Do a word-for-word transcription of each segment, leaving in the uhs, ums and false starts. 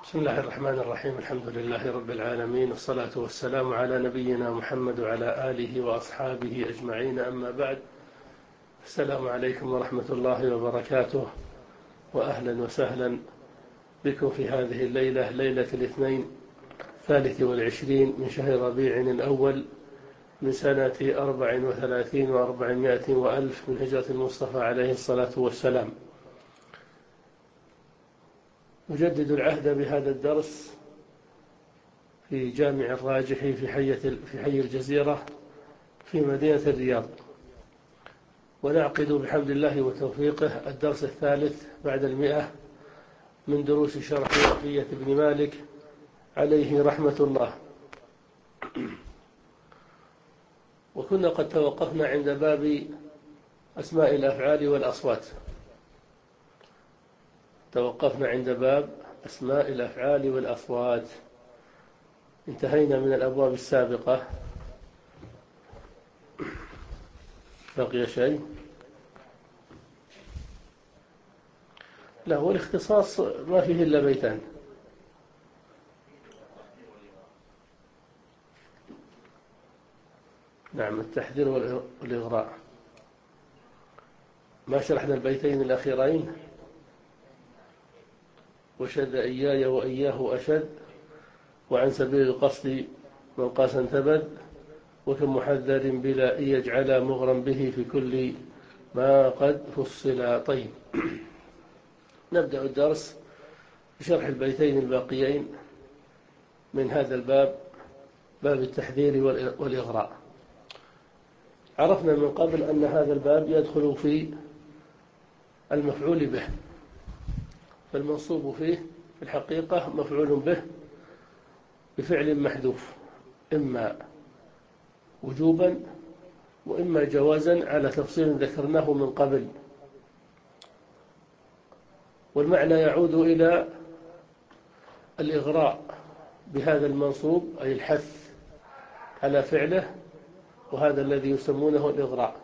بسم الله الرحمن الرحيم. الحمد لله رب العالمين، والصلاة والسلام على نبينا محمد وعلى آله وأصحابه أجمعين، أما بعد. السلام عليكم ورحمة الله وبركاته، وأهلا وسهلا بكم في هذه الليلة، ليلة الاثنين الثالث والعشرين من شهر ربيع الأول من سنة أربع وثلاثين وأربعمائة وألف من هجرة المصطفى عليه الصلاة والسلام. نجدد العهد بهذا الدرس في جامع الراجح في حي في حي الجزيرة في مدينة الرياض، ونعقد بحمد الله وتوفيقه الدرس الثالث بعد المئة من دروس شرح ألفية ابن مالك عليه رحمة الله. وكنا قد توقفنا عند باب أسماء الأفعال والأصوات، توقفنا عند باب أسماء الأفعال والأصوات، انتهينا من الأبواب السابقة. بقي شيء؟ لا، والاختصاص ما فيه إلا بيتان. نعم، التحذير والإغراء. ما شرحنا البيتين الأخيرين؟ وشد إياي وإياه أشد، وعن سبيل القصد من قاسا ثبت، وكم محذر بلا إن يجعل مغرا به في كل ما قد فصل. طيب، نبدأ الدرس بشرح البيتين الباقيين من هذا الباب، باب التحذير والإغراء. عرفنا من قبل أن هذا الباب يدخل في المفعول به، فالمنصوب فيه في الحقيقة مفعول به بفعل محذوف، إما وجوبا وإما جوازا على تفصيل ذكرناه من قبل، والمعنى يعود إلى الإغراء بهذا المنصوب، أي الحث على فعله، وهذا الذي يسمونه الإغراء.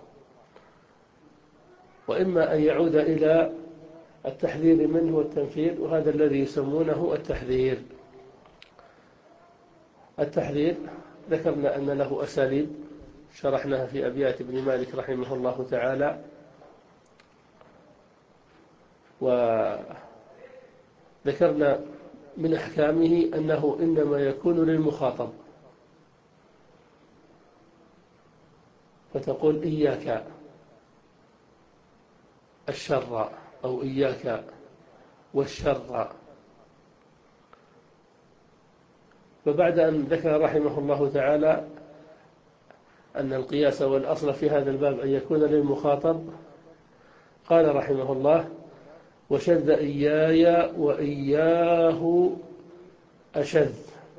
وإما أن يعود إلى التحذير منه والتنفير، وهذا الذي يسمونه التحذير. التحذير ذكرنا أن له أساليب شرحناها في أبيات ابن مالك رحمه الله تعالى، وذكرنا من أحكامه أنه إنما يكون للمخاطب، فتقول إياك الشر أو إياك والشر. فبعد أن ذكر رحمه الله تعالى أن القياس والأصل في هذا الباب أن يكون للمخاطب، قال رحمه الله: وشذ إياي وإياه أشذ.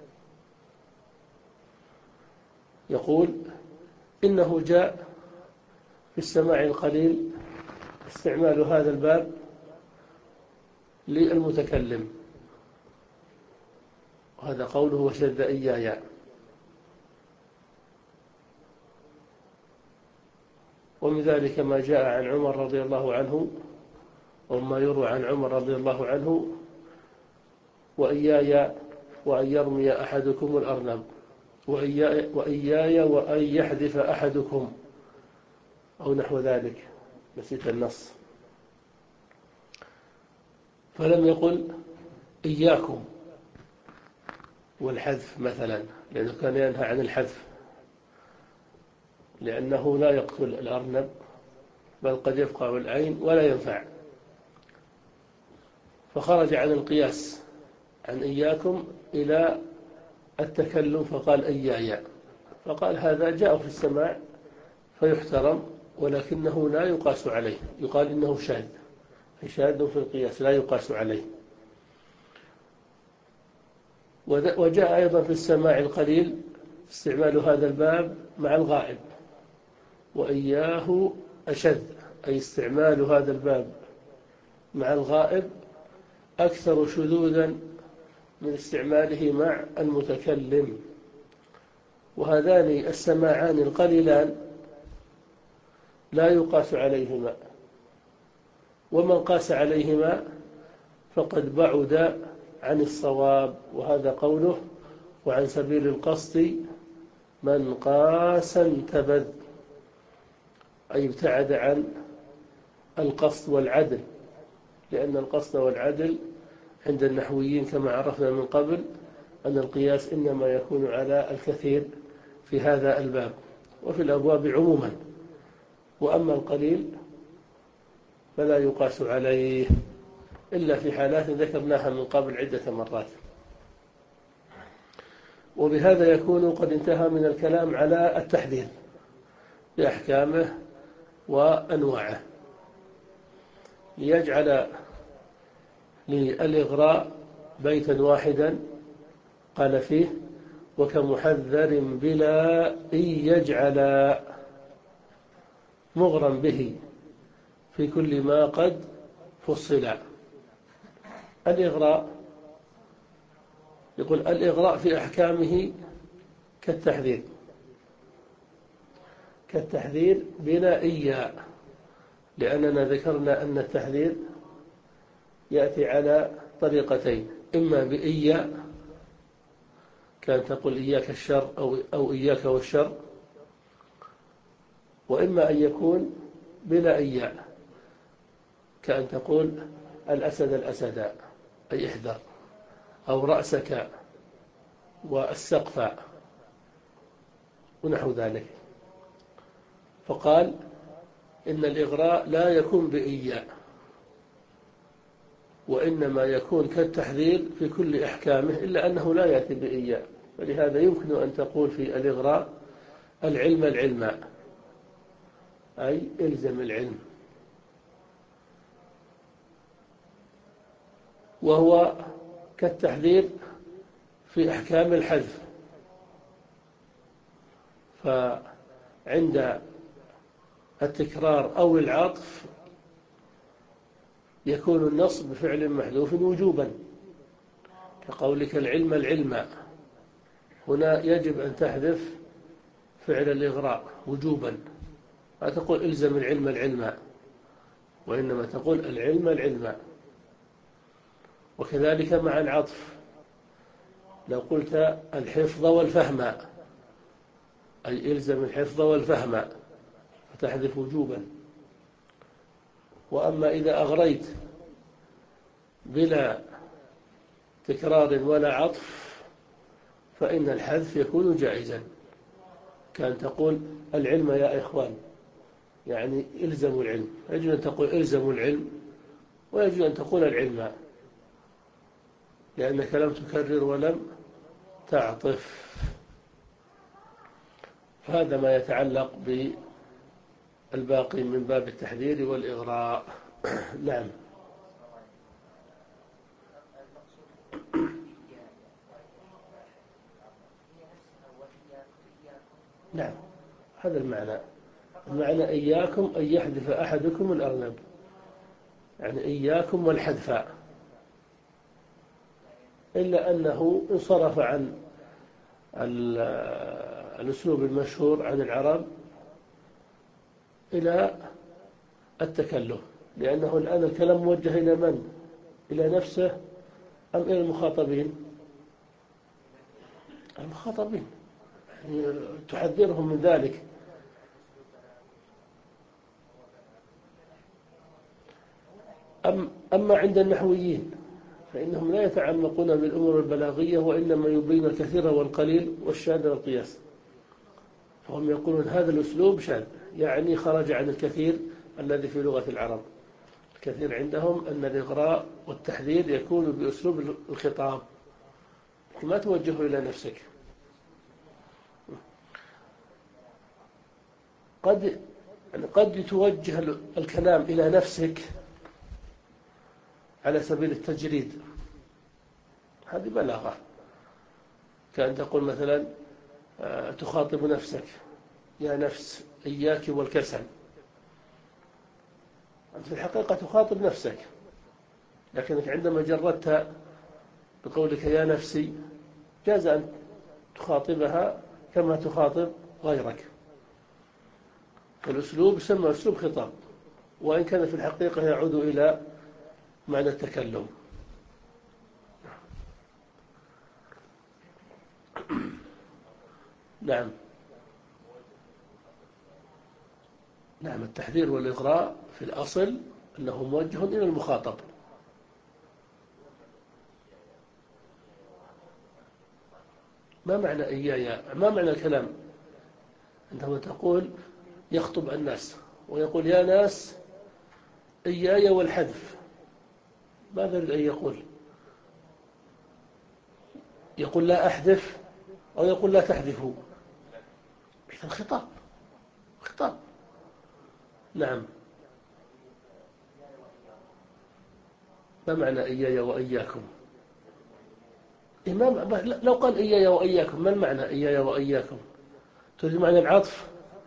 يقول إنه جاء في السماع القليل استعمال هذا الباب للمتكلم، وهذا قوله وشذ إياي. ومن ذلك ما جاء عن عمر رضي الله عنه، وما يروى عن عمر رضي الله عنه: وإياي وأن يرمي أحدكم الأرنب، وإياي, وإياي وأن يحذف أحدكم، أو نحو ذلك، نسيت النص. فلم يقل إياكم والحذف مثلا، لأنه كان ينهى عن الحذف، لأنه لا يقتل الأرنب، بل قد يفقع العين ولا ينفع. فخرج عن القياس عن إياكم إلى التكلم، فقال إياي، فقال هذا جاء في السماع فيحترم، ولكنه لا يقاس عليه، يقال إنه شاذ، شاذ في القياس لا يقاس عليه. وجاء أيضا في السماع القليل استعمال هذا الباب مع الغائب: وإياه أشذ، أي استعمال هذا الباب مع الغائب أكثر شذوذا من استعماله مع المتكلم. وهذان السماعان القليلان لا يقاس عليهما، ومن قاس عليهما فقد بعد عن الصواب، وهذا قوله وعن سبيل القصد من قاس انتبذ، أي ابتعد عن القصد والعدل، لأن القصد والعدل عند النحويين كما عرفنا من قبل أن القياس إنما يكون على الكثير في هذا الباب وفي الأبواب عموما، وأما القليل فلا يقاس عليه إلا في حالات ذكرناها من قبل عدة مرات. وبهذا يكون قد انتهى من الكلام على التحذير بأحكامه وأنواعه، ليجعل للإغراء بيتا واحدا قال فيه وكمحذر بلا إن يجعل مغرا به في كل ما قد فصل. الإغراء يقول الإغراء في أحكامه كالتحذير كالتحذير بلا إياء، لأننا ذكرنا أن التحذير يأتي على طريقتين، إما بإياء كان تقول إياك الشر أو, أو إياك والشر، وإما أن يكون بلا إياء كأن تقول الأسد الأسد أي احذر، أو رأسك والسقف ونحو ذلك. فقال إن الإغراء لا يكون بإياء، وإنما يكون كالتحذير في كل أحكامه، إلا أنه لا يأتي بإياء، فلهذا يمكن أن تقول في الإغراء العلم العلم، أي إلزم العلم، وهو كالتحذير في أحكام الحذف. فعند التكرار أو العطف يكون النص بفعل محذوف وجوبا، كقولك العلم العلم، هنا يجب أن تحذف فعل الإغراء وجوبا، لا تقول إلزم العلم العلم، وإنما تقول العلم العلم. وكذلك مع العطف لو قلت الحفظ والفهم، أي إلزم الحفظ والفهم، فتحذف وجوبا. وأما إذا أغريت بلا تكرار ولا عطف فإن الحذف يكون جائزا، كان تقول العلم يا إخوان، يعني إلزموا العلم، يجب أن تقول إلزموا العلم، ويجب أن تقول العلم، لأنك لم تكرر ولم تعطف. هذا ما يتعلق بالباقي من باب التحذير والإغراء. نعم. نعم، هذا المعنى. المعنى إياكم أن يحذف أحدكم الأرنب، يعني إياكم والحذف، إلا أنه انصرف عن الأسلوب المشهور عن العرب إلى التكلف، لأنه الآن الكلام موجه إلى من؟ إلى نفسه أم إلى المخاطبين؟ المخاطبين، يعني تحذرهم من ذلك. أم أما عند النحويين فإنهم لا يتعمقون بالأمور البلاغية، وإنما يبين الكثير والقليل والشاذ والقياس، فهم يقولون هذا الأسلوب شاذ، يعني خرج عن الكثير الذي في لغة العرب. الكثير عندهم أن الإغراء والتحذير يكون بأسلوب الخطاب، ما توجهه إلى نفسك. قد يعني قد يتوجه الكلام إلى نفسك على سبيل التجريد، هذه بلاغة، كأن تقول مثلا تخاطب نفسك يا نفس إياك والكسل، أنت في الحقيقة تخاطب نفسك، لكنك عندما جردتها بقولك يا نفسي جاز أن تخاطبها كما تخاطب غيرك. فالأسلوب يسمى أسلوب خطاب، وإن كان في الحقيقة يعود إلى معنى التكلم. نعم. نعم، التحذير والإغراء في الأصل أنه موجه إلى المخاطب. ما معنى إياي؟ ما معنى الكلام عندما تقول يخطب الناس ويقول يا ناس إياي والحذف؟ ماذا يريد أن يقول؟ يقول لا أحذف أو يقول لا تحذفوا؟ إذن خطاب، خطاب. نعم. ما معنى إياي وإياكم؟ إمام لو قال إياي وإياكم، ما المعنى إياي وإياكم؟ تريد معنى العطف؟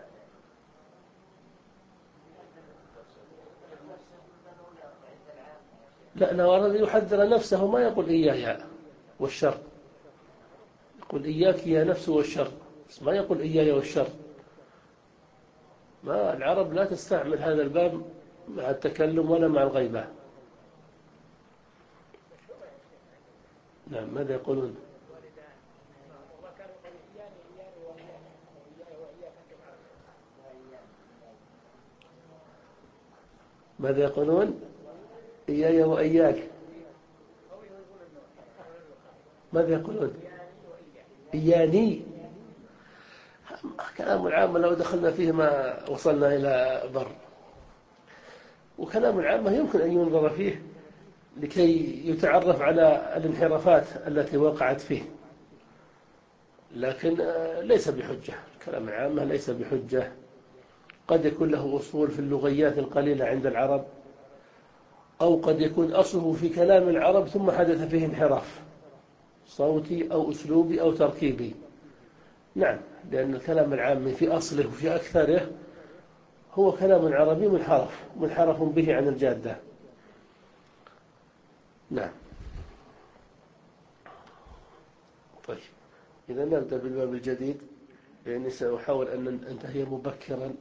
لا، لو أراد يحذر نفسه ما يقول إياي والشر، يقول إياك يا نفس والشر، بس ما يقول إياي والشر. ما العرب لا تستعمل هذا الباب مع التكلم ولا مع الغيبة. نعم. ماذا يقولون؟ ماذا يقولون؟ إياي وإياك. ماذا يقولون؟ إياني. كلام العامة لو دخلنا فيه ما وصلنا إلى بر. وكلام العامة يمكن أن ينظر فيه لكي يتعرف على الانحرافات التي وقعت فيه، لكن ليس بحجة. كلام العامة ليس بحجة. قد يكون له أصول في اللغيات القليلة عند العرب، أو قد يكون أصله في كلام العرب ثم حدث فيه انحراف صوتي أو أسلوبي أو تركيبي. نعم، لأن الكلام العامي في أصله وفي أكثره هو كلام عربي منحرف منحرف به عن الجادة. نعم. طيب، إذا نبدأ بالباب الجديد، لأني سأحاول أن أنتهي مبكرا.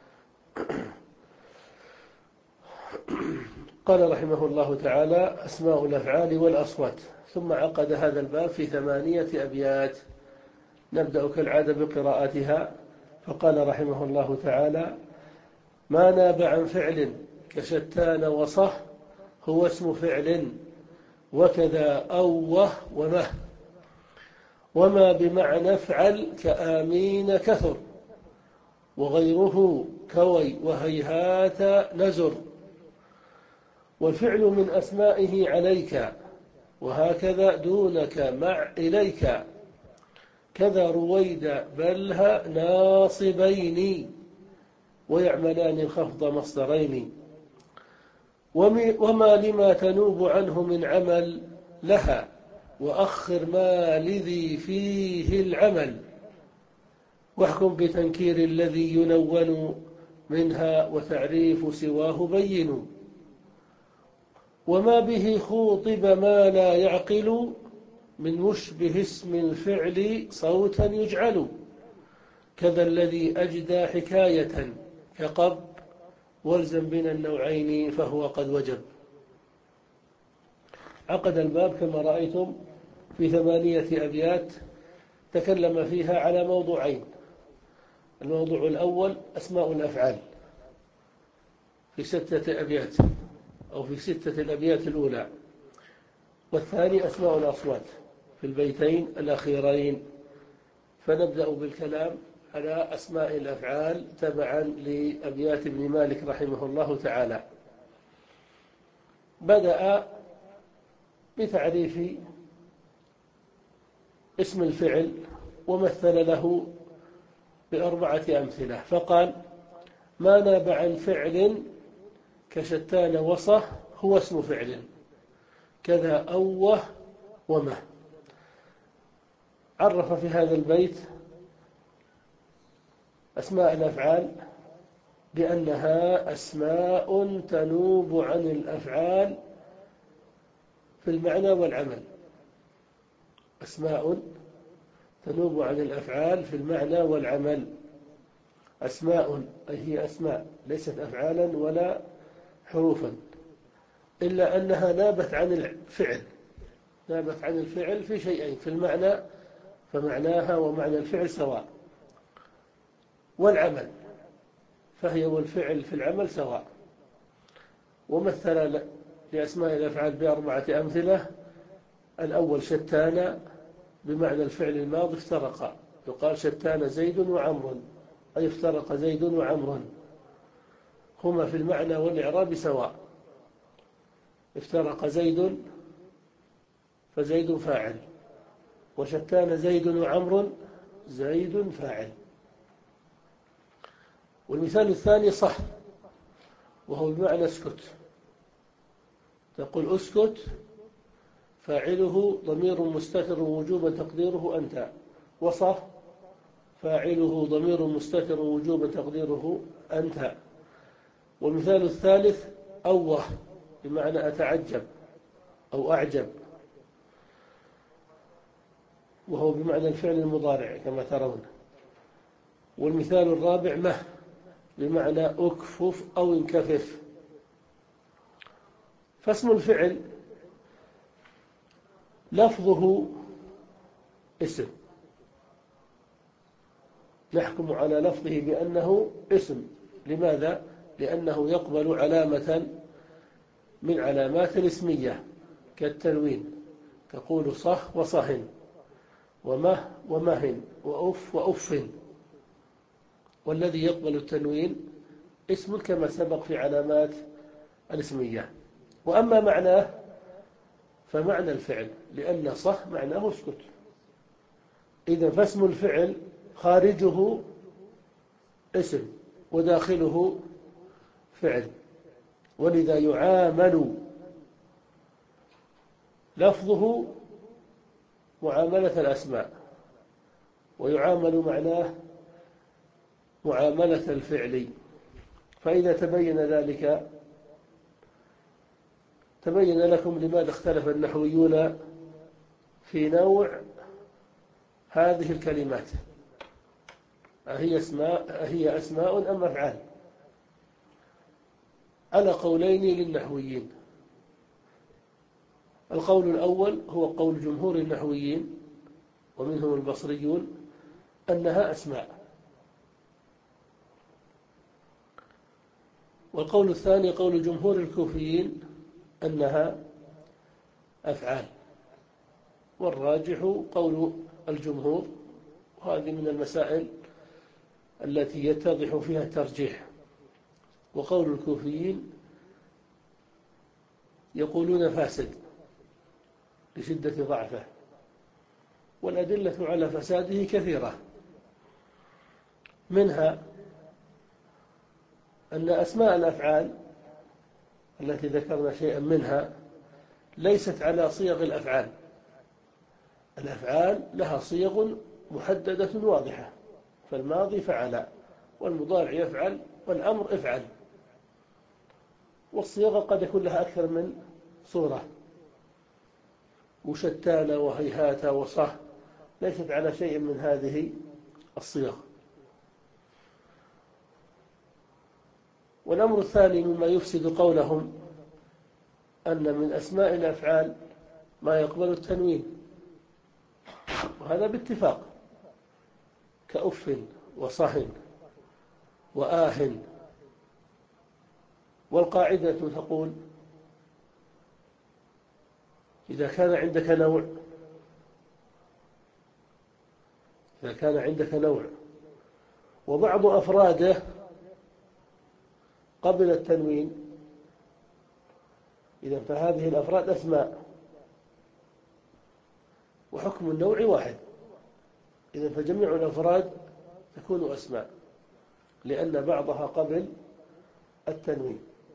قال رحمه الله تعالى: أسماء الأفعال والأصوات. ثم عقد هذا الباب في ثمانية أبيات، نبدأ كالعادة بقراءتها. فقال رحمه الله تعالى: ما ناب عن فعل كشتان وصه هو اسم فعل، وكذا أوه ومه، وما بمعنى افعل كآمين كثر، وغيره كوي وهيهات نزر. والفعل من أسمائه عليك، وهكذا دونك مع إليك، كذا رويد بلها ناصبين، ويعملان الخفض مصدرين. وما لما تنوب عنه من عمل لها، وأخر ما لذي فيه العمل، واحكم بتنكير الذي ينون منها، وتعريف سواه بين. وما به خوطب ما لا يعقل، من مشبه اسم الفعل صوتا يجعل، كذا الذي أجدى حكاية كقب، والزم بنا النوعين فهو قد وجب. عقد الباب كما رأيتم في ثمانية أبيات، تكلم فيها على موضوعين. الموضوع الأول أسماء الأفعال في ستة أبيات، أو في ستة الأبيات الأولى، والثاني أسماء الأصوات في البيتين الأخيرين. فنبدأ بالكلام على أسماء الأفعال تبعا لأبيات ابن مالك رحمه الله تعالى. بدأ بتعريف اسم الفعل، ومثل له بأربعة أمثلة. فقال: ما ناب عن فعل كشتان وصه هو اسم فعل، كذا أوه ومه. عرف في هذا البيت أسماء الأفعال بأنها أسماء تنوب عن الأفعال في المعنى والعمل. أسماء تنوب عن الأفعال في المعنى والعمل. أسماء أي هي أسماء، ليست أفعالا ولا حروفا، إلا أنها نابت عن الفعل، نابت عن الفعل في شيئين: في المعنى فمعناها ومعنى الفعل سواء، والعمل، فهي والفعل في العمل سواء. ومثل لأسماء الأفعال بأربعة أمثلة. الأول شتان بمعنى الفعل الماضي افترقا، يقال شتان زيد وعمر، أي افترق زيد وعمر، هما في المعنى والإعراب سواء. افترق زيد فزيد فاعل، وشتان زيد وعمر زيد فاعل. والمثال الثاني صح، وهو بمعنى اسكت، تقول اسكت فاعله ضمير مستتر وجوبا تقديره أنت، وصح فاعله ضمير مستتر وجوبا تقديره أنت. والمثال الثالث أوه بمعنى أتعجب أو أعجب، وهو بمعنى الفعل المضارع كما ترون. والمثال الرابع مه بمعنى أكفف أو انكفف. فاسم الفعل لفظه اسم، نحكم على لفظه بأنه اسم. لماذا؟ لأنه يقبل علامة من علامات الاسمية كالتنوين، تقول صح وصهن، ومه ومهن، وأف وأف. والذي يقبل التنوين اسم كما سبق في علامات الاسمية. وأما معناه فمعنى الفعل، لأن صح معناه اسكت. إذا فاسم الفعل خارجه اسم وداخله فعل، ولذا يعامل لفظه معاملة الأسماء، ويعامل معناه معاملة الفعل. فإذا تبين ذلك تبين لكم لماذا اختلف النحويون في نوع هذه الكلمات، أهي أسماء, أهي أسماء أم أفعال؟ على قولين للنحويين. القول الأول هو قول جمهور النحويين ومنهم البصريون أنها أسماء. والقول الثاني قول جمهور الكوفيين أنها أفعال. والراجح قول الجمهور، وهذه من المسائل التي يتضح فيها الترجيح. وقول الكوفيين يقولون فاسد لشدة ضعفه، والأدلة على فساده كثيرة، منها أن أسماء الأفعال التي ذكرنا شيئا منها ليست على صيغ الأفعال. الأفعال لها صيغ محددة واضحة، فالماضي فعل، والمضارع يفعل، والأمر افعل. والصيغة قد يكون لها أكثر من صورة، وشتان وهيهات وصح ليست على شيء من هذه الصيغ. والأمر الثاني مما يفسد قولهم أن من أسماء الأفعال ما يقبل التنوين، وهذا باتفاق، كأف وصهن وآه. والقاعدة تقول إذا كان عندك نوع إذا كان عندك نوع وبعض أفراده قبل التنوين، إذا فهذه الأفراد أسماء وحكم النوع واحد، إذا فجميع الأفراد تكون أسماء لأن بعضها قبل التنوين.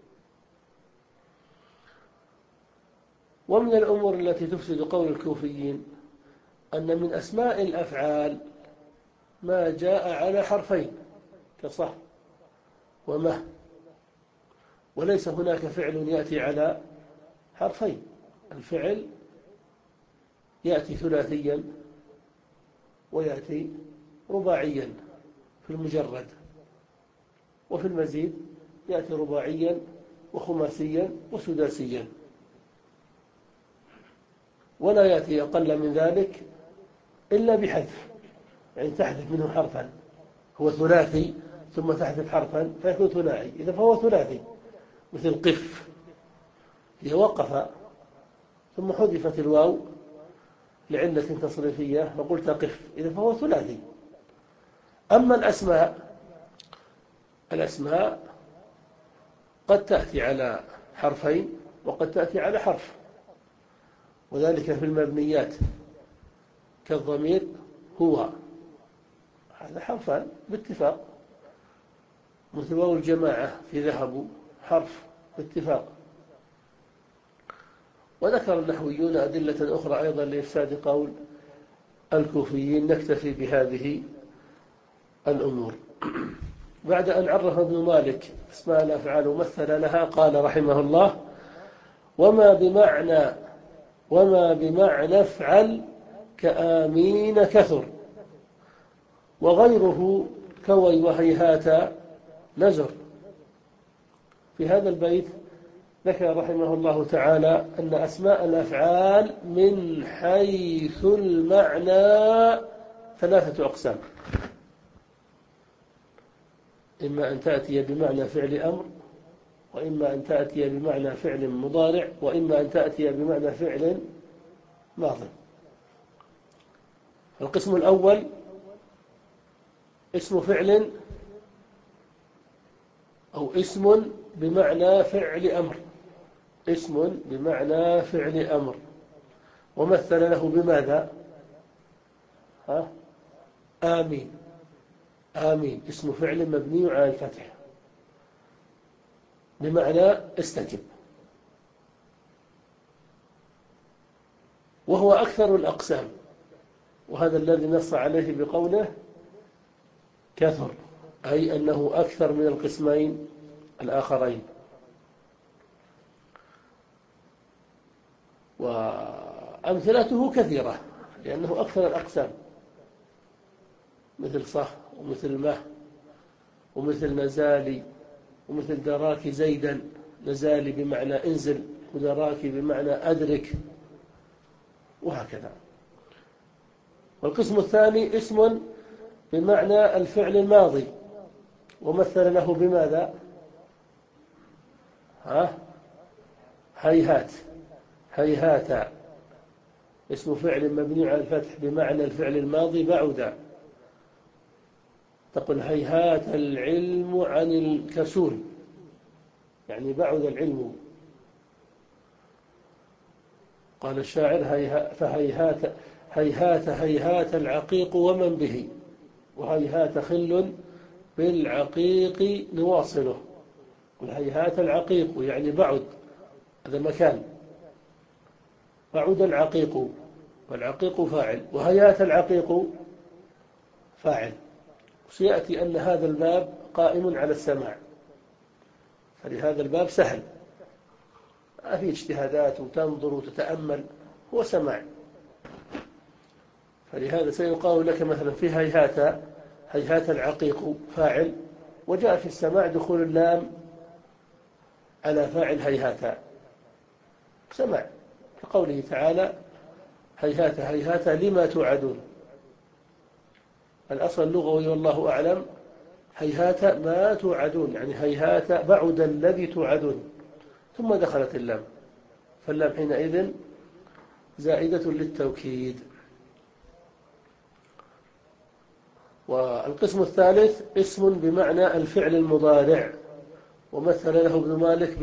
ومن الأمور التي تفسد قول الكوفيين أن من أسماء الأفعال ما جاء على حرفين كصح ومه، وليس هناك فعل يأتي على حرفين. الفعل يأتي ثلاثيا ويأتي رباعيا في المجرد، وفي المزيد يأتي رباعيا وخماسيا وسداسيا، ولا يأتي أقل من ذلك إلا بحذف، يعني تحذف منه حرفا. هو ثلاثي ثم تحذف حرفا فيكون ثنائي، إذا فهو ثلاثي. مثل قف، هي وقف ثم حذفت الواو لعلة تصريفية فقلت قف، إذا فهو ثلاثي. أما الأسماء، الأسماء قد تأتي على حرفين وقد تأتي على حرف، وذلك في المبنيات كالضمير هو، هذا حرفان باتفاق. مثل واو الجماعة في ذهبوا حرف باتفاق. وذكر النحويون أدلة أخرى أيضا لإفساد قول الكوفيين. نكتفي بهذه الأمور. بعد أن عرف ابن مالك اسماء الأفعال ومثل لها قال رحمه الله: وما بمعنى وما بمعنى افعل كآمين كثر، وغيره كوي وهيهات نزر. في هذا البيت ذكر رحمه الله تعالى أن أسماء الأفعال من حيث المعنى ثلاثة أقسام: إما أن تأتي بمعنى فعل أمر، وإما أن تأتي بمعنى فعل مضارع، وإما أن تأتي بمعنى فعل ماضي. القسم الأول اسم فعل أو اسم بمعنى فعل أمر، اسم بمعنى فعل أمر، ومثل له بماذا؟ ها؟ آمين. آمين اسم فعل مبني على الفتح بمعنى استجب، وهو أكثر الأقسام، وهذا الذي نص عليه بقوله كثر، أي أنه أكثر من القسمين الآخرين. وأمثلته كثيرة لأنه أكثر الأقسام، مثل صح ومثل مه ومثل نزالي ومثل دراك زيدا، نزالي بمعنى انزل ودراك بمعنى أدرك، وهكذا. والقسم الثاني اسم بمعنى الفعل الماضي، ومثل له بماذا؟ ها؟ هيهات، هيهات اسم فعل مبني على الفتح بمعنى الفعل الماضي بعد. تقول هيهات العلم عن الكسول، يعني بعد العلم. قال الشاعر فهيهات هيهات هيهات العقيق ومن به، وهيهات خل بالعقيق نواصله. هيهات العقيق يعني بعد، هذا مكان، بعد العقيق، والعقيق فاعل، وهيهات العقيق فاعل. سيأتي أن هذا الباب قائم على السماع، فلهذا الباب سهل، ما في اجتهادات وتنظر وتتأمل، هو سماع. فلهذا سيقال لك مثلا في هيهات هيهات العقيق فاعل، وجاء في السماع دخول اللام على فاعل هيهات، سماع، كقوله تعالى هيهات هيهات لما توعدون. الأصل اللغوي والله أعلم هيهات ما توعدون، يعني هيهات بعد الذي توعدون، ثم دخلت اللام، فاللام حينئذ زائدة للتوكيد. والقسم الثالث اسم بمعنى الفعل المضارع، ومثل له ابن مالك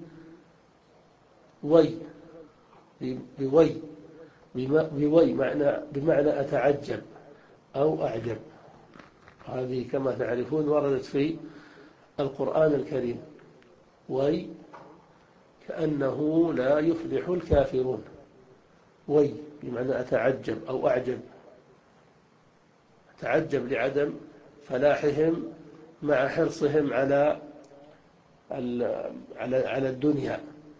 بوي، بوي بوي معنى بمعنى أتعجب أو أعجب. هذه كما تعرفون وردت في القرآن الكريم، وي كأنه لا يفلح الكافرون، وي بمعنى أتعجب أو أعجب، أتعجب لعدم فلاحهم مع حرصهم على على على الدنيا.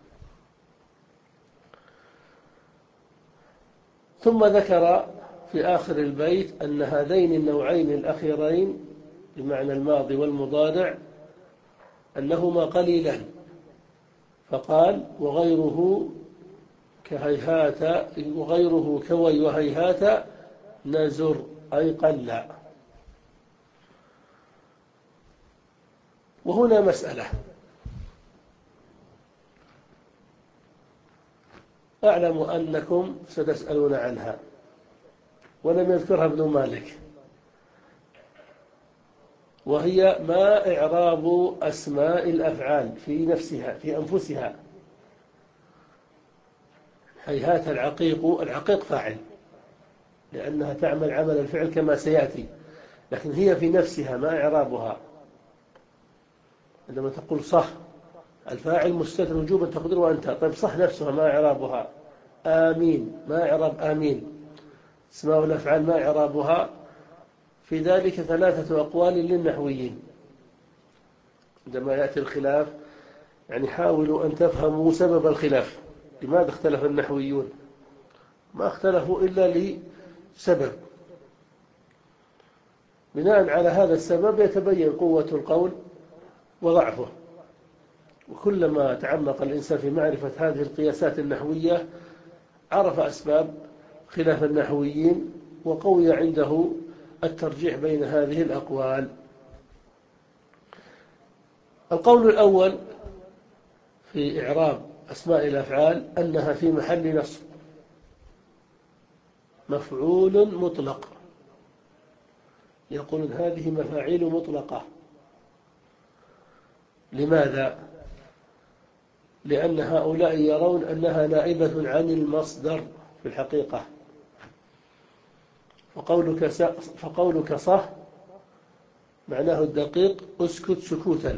ثم ذكر في آخر البيت أن هذين النوعين الأخيرين بمعنى الماضي والمضارع أنهما قليلان، فقال وغيره كهيهات وغيره كوي وهيهات نزر، أي قل. وهنا مسألة أعلم أنكم ستسألون عنها ولم يذكرها ابن مالك، وهي ما إعراب أسماء الأفعال في نفسها في أنفسها. هيهات العقيق، العقيق فاعل لأنها تعمل عمل الفعل كما سيأتي، لكن هي في نفسها ما إعرابها. عندما تقول صح الفاعل مستتر وجوبا تقدره أنت، طيب صح نفسها ما إعرابها؟ آمين ما إعراب آمين؟ اسماء الأفعال ما إعرابها؟ في ذلك ثلاثة أقوال للنحويين. عندما يأتي الخلاف يعني حاولوا أن تفهموا سبب الخلاف، لماذا اختلف النحويون؟ ما اختلفوا إلا لسبب، بناء على هذا السبب يتبين قوة القول وضعفه. وكلما تعمق الإنسان في معرفة هذه القياسات النحوية عرف أسباب خلاف النحويين وقوي عنده الترجيح بين هذه الأقوال. القول الأول في إعراب أسماء الأفعال أنها في محل نصب مفعول مطلق. يقولون هذه مفاعيل مطلقة. لماذا؟ لأن هؤلاء يرون أنها نائبة عن المصدر في الحقيقة. فقولك فقولك صح معناه الدقيق اسكت سكوتا،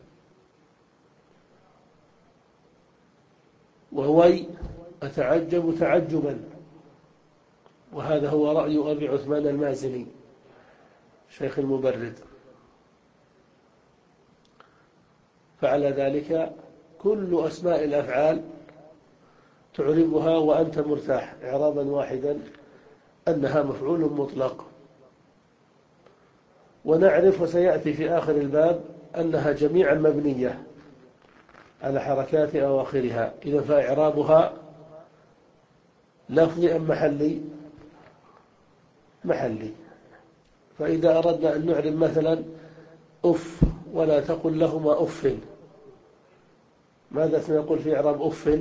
ووي أتعجب تعجبا، وهذا هو رأي أبي عثمان المازني شيخ المبرد. فعلى ذلك كل أسماء الأفعال تعربها وأنت مرتاح إعرابا واحدا أنها مفعول مطلق. ونعرف وسيأتي في آخر الباب أنها جميعا مبنية على حركات أواخرها. إذا فإعرابها لفظي أم محلي؟ محلي. فإذا أردنا أن نعرب مثلا أف ولا تقل لهما أف، ماذا سنقول في إعراب أف؟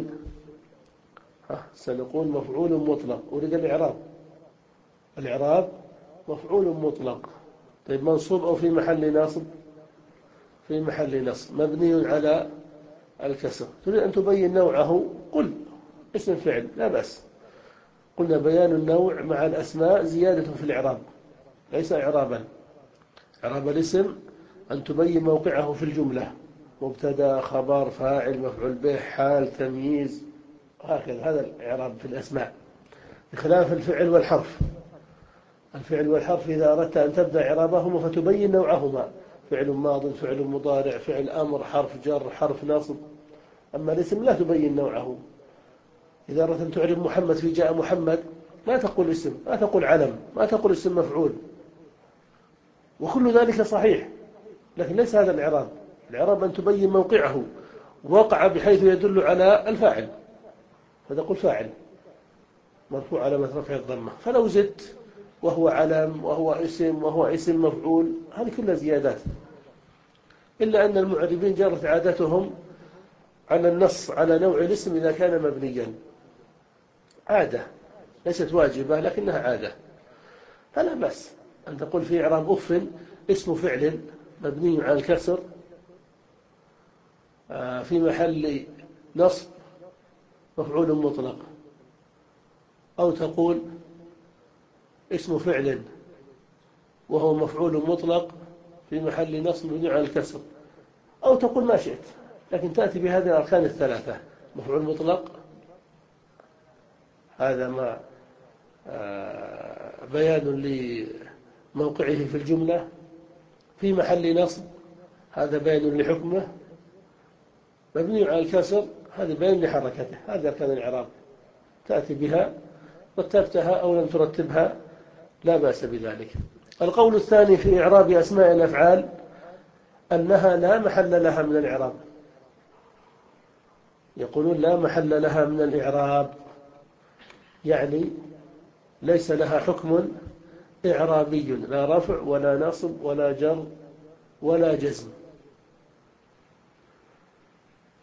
سنقول مفعول مطلق. أريد الإعراب، الإعراب مفعول مطلق. طيب منصوب أو في محل نصب؟ في محل نصب مبني على الكسر. تريد أن تبين نوعه قل اسم فعل لا بأس. قلنا بيان النوع مع الأسماء زيادة في الإعراب ليس إعرابا. إعراب الاسم أن تبين موقعه في الجملة، مبتدا خبر فاعل مفعول به حال تمييز، هكذا. هذا الإعراب في الأسماء، بخلاف الفعل والحرف. الفعل والحرف إذا أردت أن تبدأ إعرابهما فتبين نوعهما، فعل ماض فعل مضارع فعل أمر حرف جر حرف نصب. أما الاسم لا تبين نوعه. إذا أردت أن تعرب محمد في جاء محمد ما تقول اسم، ما تقول علم، ما تقول اسم مفعول، وكل ذلك صحيح، لكن ليس هذا الإعراب. الإعراب أن تبين موقعه وقع بحيث يدل على الفاعل، فتقول فاعل مرفوع علامة رفع الضمة. فلو زدت وهو علم وهو اسم وهو اسم مفعول هذه كلها زيادات. إلا أن المعربين جرت عادتهم على النص على نوع الاسم إذا كان مبنيا، عادة ليست واجبة لكنها عادة. فلا بأس أن تقول في إعراب أف اسم فعل مبني على الكسر في محل نصب مفعول مطلق، أو تقول اسم فعل وهو مفعول مطلق في محل نصب مبني على الكسر، أو تقول ما شئت، لكن تأتي بهذه الأركان الثلاثة: مفعول مطلق هذا ما بيان لموقعه في الجملة، في محل نصب هذا بيان لحكمه، مبني على الكسر هذا بيان لحركته. هذا كان الإعراب، تأتي بها رتبتها أو لم ترتبها لا بأس بذلك. القول الثاني في إعراب أسماء الأفعال أنها لا محل لها من الإعراب. يقولون لا محل لها من الإعراب، يعني ليس لها حكم إعرابي، لا رفع ولا نصب ولا جر ولا جزم.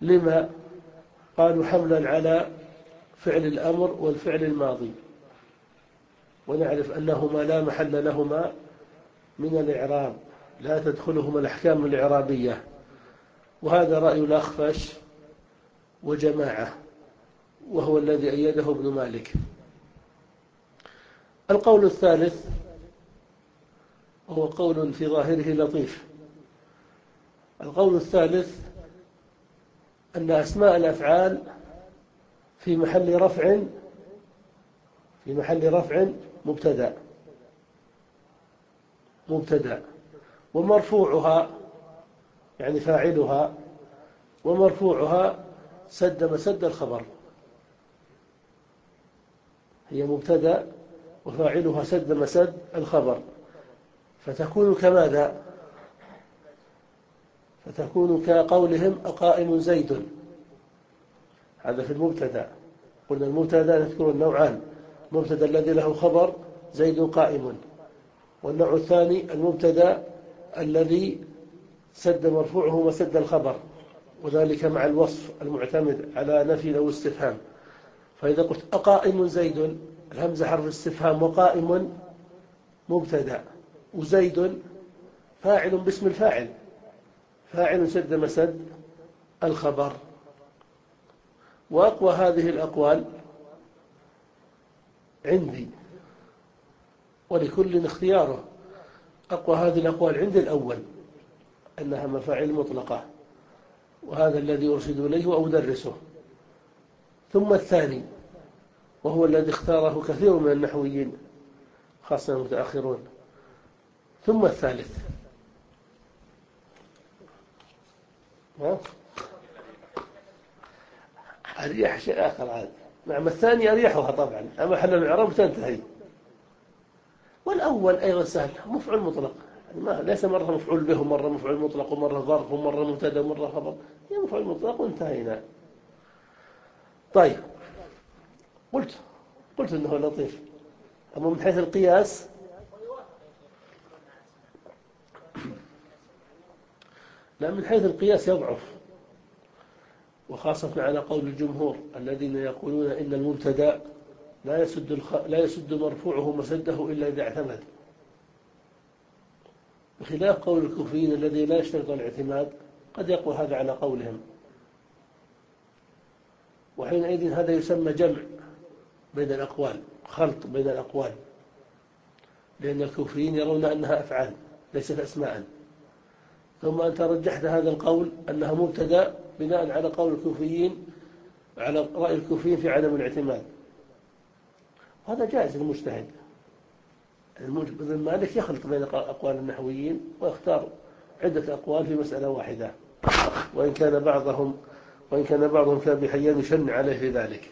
لما؟ قالوا حملا على فعل الأمر والفعل الماضي، ونعرف أنهما لا محل لهما من الإعراب، لا تدخلهما الأحكام الإعرابية، وهذا رأي الأخفش وجماعة، وهو الذي أيده ابن مالك. القول الثالث هو قول في ظاهره لطيف. القول الثالث أن أسماء الأفعال في محل رفع في محل رفع مبتدأ مبتدأ ومرفوعها يعني فاعلها ومرفوعها سد مسد الخبر. هي مبتدأ وفاعلها سد مسد الخبر، فتكون كماذا؟ فتكون كقولهم أقائم زيد، هذا في المبتدأ. قلنا المبتدأ نذكر النوعان: المبتدأ الذي له خبر زيد قائم، والنوع الثاني المبتدأ الذي سد مرفوعه وسد الخبر، وذلك مع الوصف المعتمد على نفي أو استفهام. فإذا قلت أقائم زيد، الهمزة حرف استفهام، وقائم مبتدأ، وزيد فاعل باسم الفاعل، فاعل سد مسد الخبر. وأقوى هذه الأقوال عندي، ولكل اختياره، أقوى هذه الأقوال عندي الأول أنها مفاعيل مطلقة، وهذا الذي أرشد إليه وأدرسه. ثم الثاني، وهو الذي اختاره كثير من النحويين خاصة المتأخرون. ثم الثالث. ها؟ أريح شيء آخر عاد. نعم، الثاني أريحها طبعا، أما حل الإعراب تنتهي. والأول أيضا سهل، مفعول مطلق، يعني ما ليس مرة مفعول به ومرة مفعول مطلق ومرة ظرف ومرة مبتدأ ومرة خبر، هي مفعول مطلق وانتهينا. طيب، قلت قلت إنه لطيف. أما من حيث القياس لا، من حيث القياس يضعف، وخاصة على قول الجمهور الذين يقولون إن المبتدأ لا يسد الخ... لا يسد مرفوعه مسده إلا إذا اعتمد، بخلاف قول الكوفيين الذي لا يشترط الاعتماد. قد يقوى هذا على قولهم، وحينئذ هذا يسمى جمع بين الأقوال، خلط بين الأقوال، لأن الكوفيين يرون أنها أفعال ليست أسماء، ثم أنت رجحت هذا القول أنها مبتدأ بناء على قول الكوفيين، على رأي الكوفيين في عدم الاعتماد. هذا جائز للمجتهد. ابن مالك يخلط بين أقوال النحويين ويختار عدة أقوال في مسألة واحدة، وإن كان بعضهم وإن كان بعضهم كان بحيان يشن عليه في ذلك.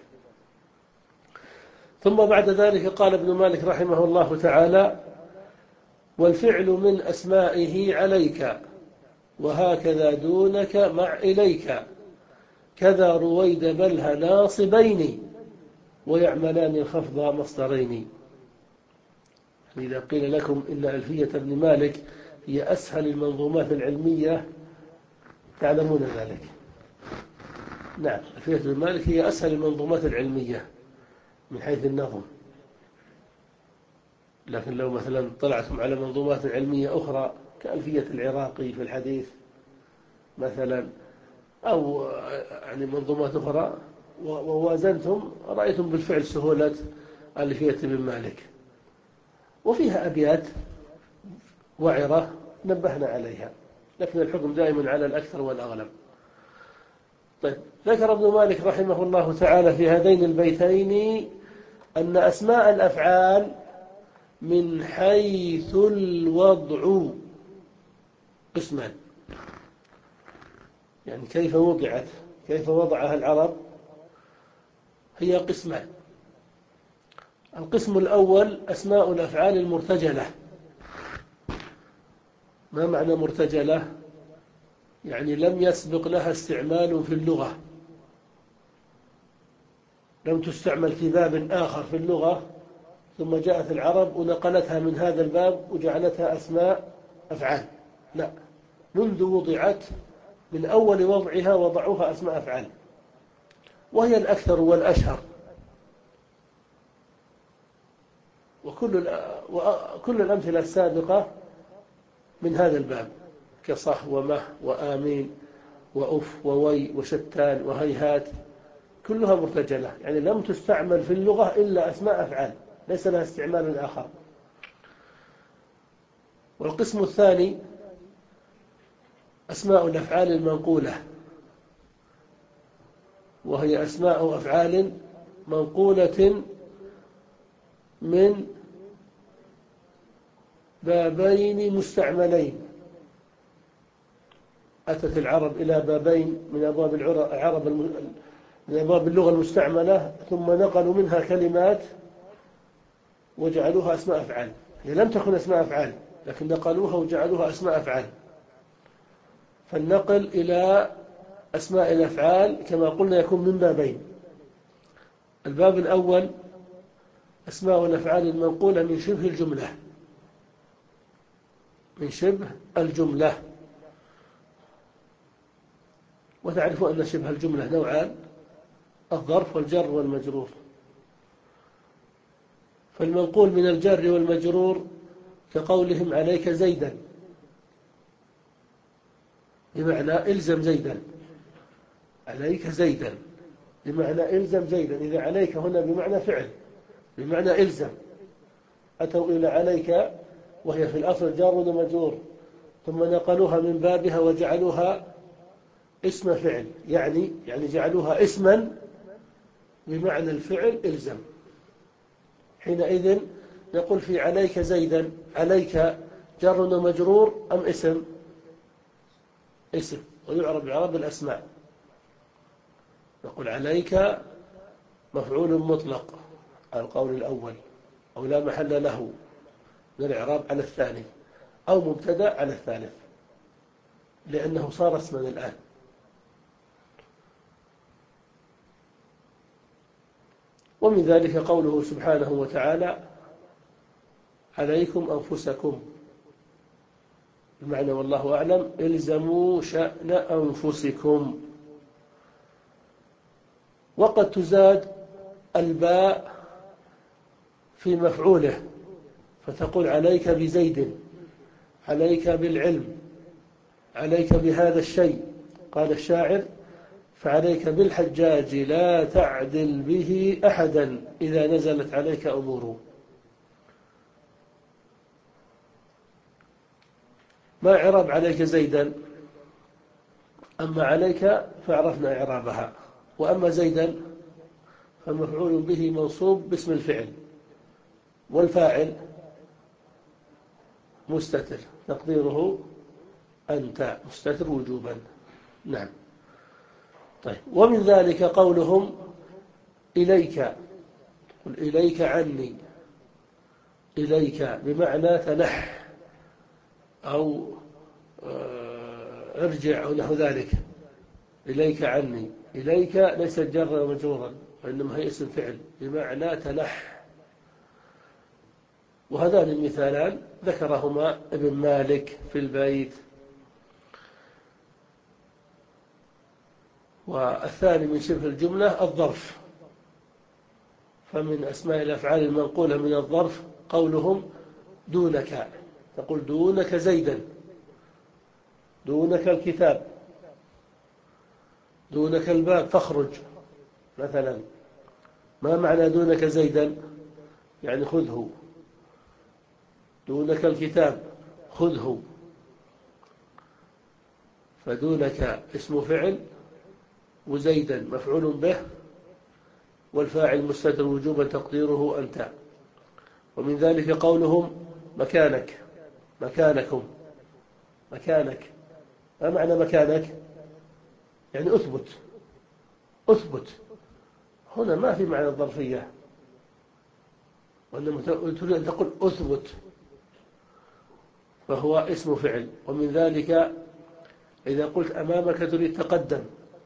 ثم بعد ذلك قال ابن مالك رحمه الله تعالى: والفعل من أسمائه عليك، وهكذا دونك مع إليك، كذا رويد بلها ناصبين، ويعملان الخفض مصدرين. إذا قيل لكم إن ألفية ابن مالك هي أسهل المنظومات العلمية تعلمون ذلك. نعم، ألفية ابن مالك هي أسهل المنظومات العلمية من حيث النظم، لكن لو مثلا طلعتم على منظومات علمية أخرى كألفية العراقي في الحديث مثلا، أو يعني منظومات أخرى، ووازنتم رأيتم بالفعل سهولة ألفية ابن مالك، وفيها أبيات وعرة نبهنا عليها، لكن الحكم دائما على الأكثر والأغلب. طيب، ذكر ابن مالك رحمه الله تعالى في هذين البيتين أن أسماء الأفعال من حيث الوضع قسمان، يعني كيف وضعت، كيف وضعها العرب، هي قسمان. القسم الأول أسماء الأفعال المرتجلة. ما معنى مرتجلة؟ يعني لم يسبق لها استعمال في اللغة، لم تستعمل في باب آخر في اللغة، ثم جاءت العرب ونقلتها من هذا الباب وجعلتها أسماء أفعال. لا، منذ وضعت من أول وضعها وضعوها أسماء أفعال، وهي الأكثر والأشهر. وكل وكل الأمثلة السابقة من هذا الباب، كصح ومه وآمين وأف ووي وشتان وهيهات، كلها مرتجلة، يعني لم تستعمل في اللغة إلا أسماء أفعال، ليس لها استعمال آخر. والقسم الثاني أسماء الأفعال المنقولة، وهي أسماء أفعال منقولة من بابين مستعملين. أتت العرب إلى بابين من أبواب العرب من أبواب اللغة المستعملة، ثم نقلوا منها كلمات وجعلوها أسماء أفعال. هي لم تكن أسماء أفعال، لكن نقلوها وجعلوها أسماء أفعال. فالنقل إلى أسماء الأفعال كما قلنا يكون من بابين. الباب الأول أسماء الأفعال المنقولة من شبه الجملة، من شبه الجملة. وتعرفوا أن شبه الجملة نوعان: الظرف والجر والمجرور. فالمنقول من الجر والمجرور كقولهم عليك زيدا، بمعنى إلزم زيدا، عليك زيدا بمعنى إلزم زيدا. إذا عليك هنا بمعنى فعل، بمعنى إلزم. أتوا إلى عليك وهي في الأصل جار ومجرور، ثم نقلوها من بابها وجعلوها اسم فعل، يعني يعني جعلوها اسما بمعنى الفعل إلزم. حينئذ نقول في عليك زيدا، عليك جار ومجرور أم اسم؟ اسم، ويعرب بعرب الأسماء. نقول عليك مفعول مطلق على القول الأول، أو لا محل له من الإعراب على الثاني، أو مبتدأ على الثالث، لأنه صار اسما الآن. ومن ذلك قوله سبحانه وتعالى عليكم أنفسكم، بمعنى والله أعلم إلزموا شأن أنفسكم. وقد تزاد الباء في مفعوله، فتقول عليك بزيد، عليك بالعلم، عليك بهذا الشيء. قال الشاعر فعليك بالحجاج لا تعدل به أحدا إذا نزلت عليك أموره. ما إعراب عليك زيدا؟ أما عليك فعرفنا إعرابها، وأما زيدا فمفعول به منصوب باسم الفعل، والفاعل مستتر تقديره أنت، مستتر وجوبا. نعم. طيب، ومن ذلك قولهم إليك، قل إليك عني، إليك بمعنى تنح أو ارجع أو نحو ذلك. إليك عني، إليك ليست جرا ومجرورا، وإنما هي اسم فعل بمعنى تنح. وهذان المثالان ذكرهما ابن مالك في البيت. والثاني من شبه الجملة الظرف، فمن أسماء الأفعال المنقولة من الظرف قولهم دونك، تقول دونك زيدا، دونك الكتاب، دونك الباب فاخرج مثلا. ما معنى دونك زيدا؟ يعني خذه. دونك الكتاب خذه. فدونك اسم فعل، وزيدا مفعول به، والفاعل مستتر وجوبا تقديره أنت. ومن ذلك قولهم مكانك، مكانكم، مكانك. ما معنى مكانك؟ يعني أثبت، أثبت. هنا ما في معنى الظرفية، وإنما تريد أن تقول أثبت، فهو اسم فعل. ومن ذلك إذا قلت أمامك تريد تقدم،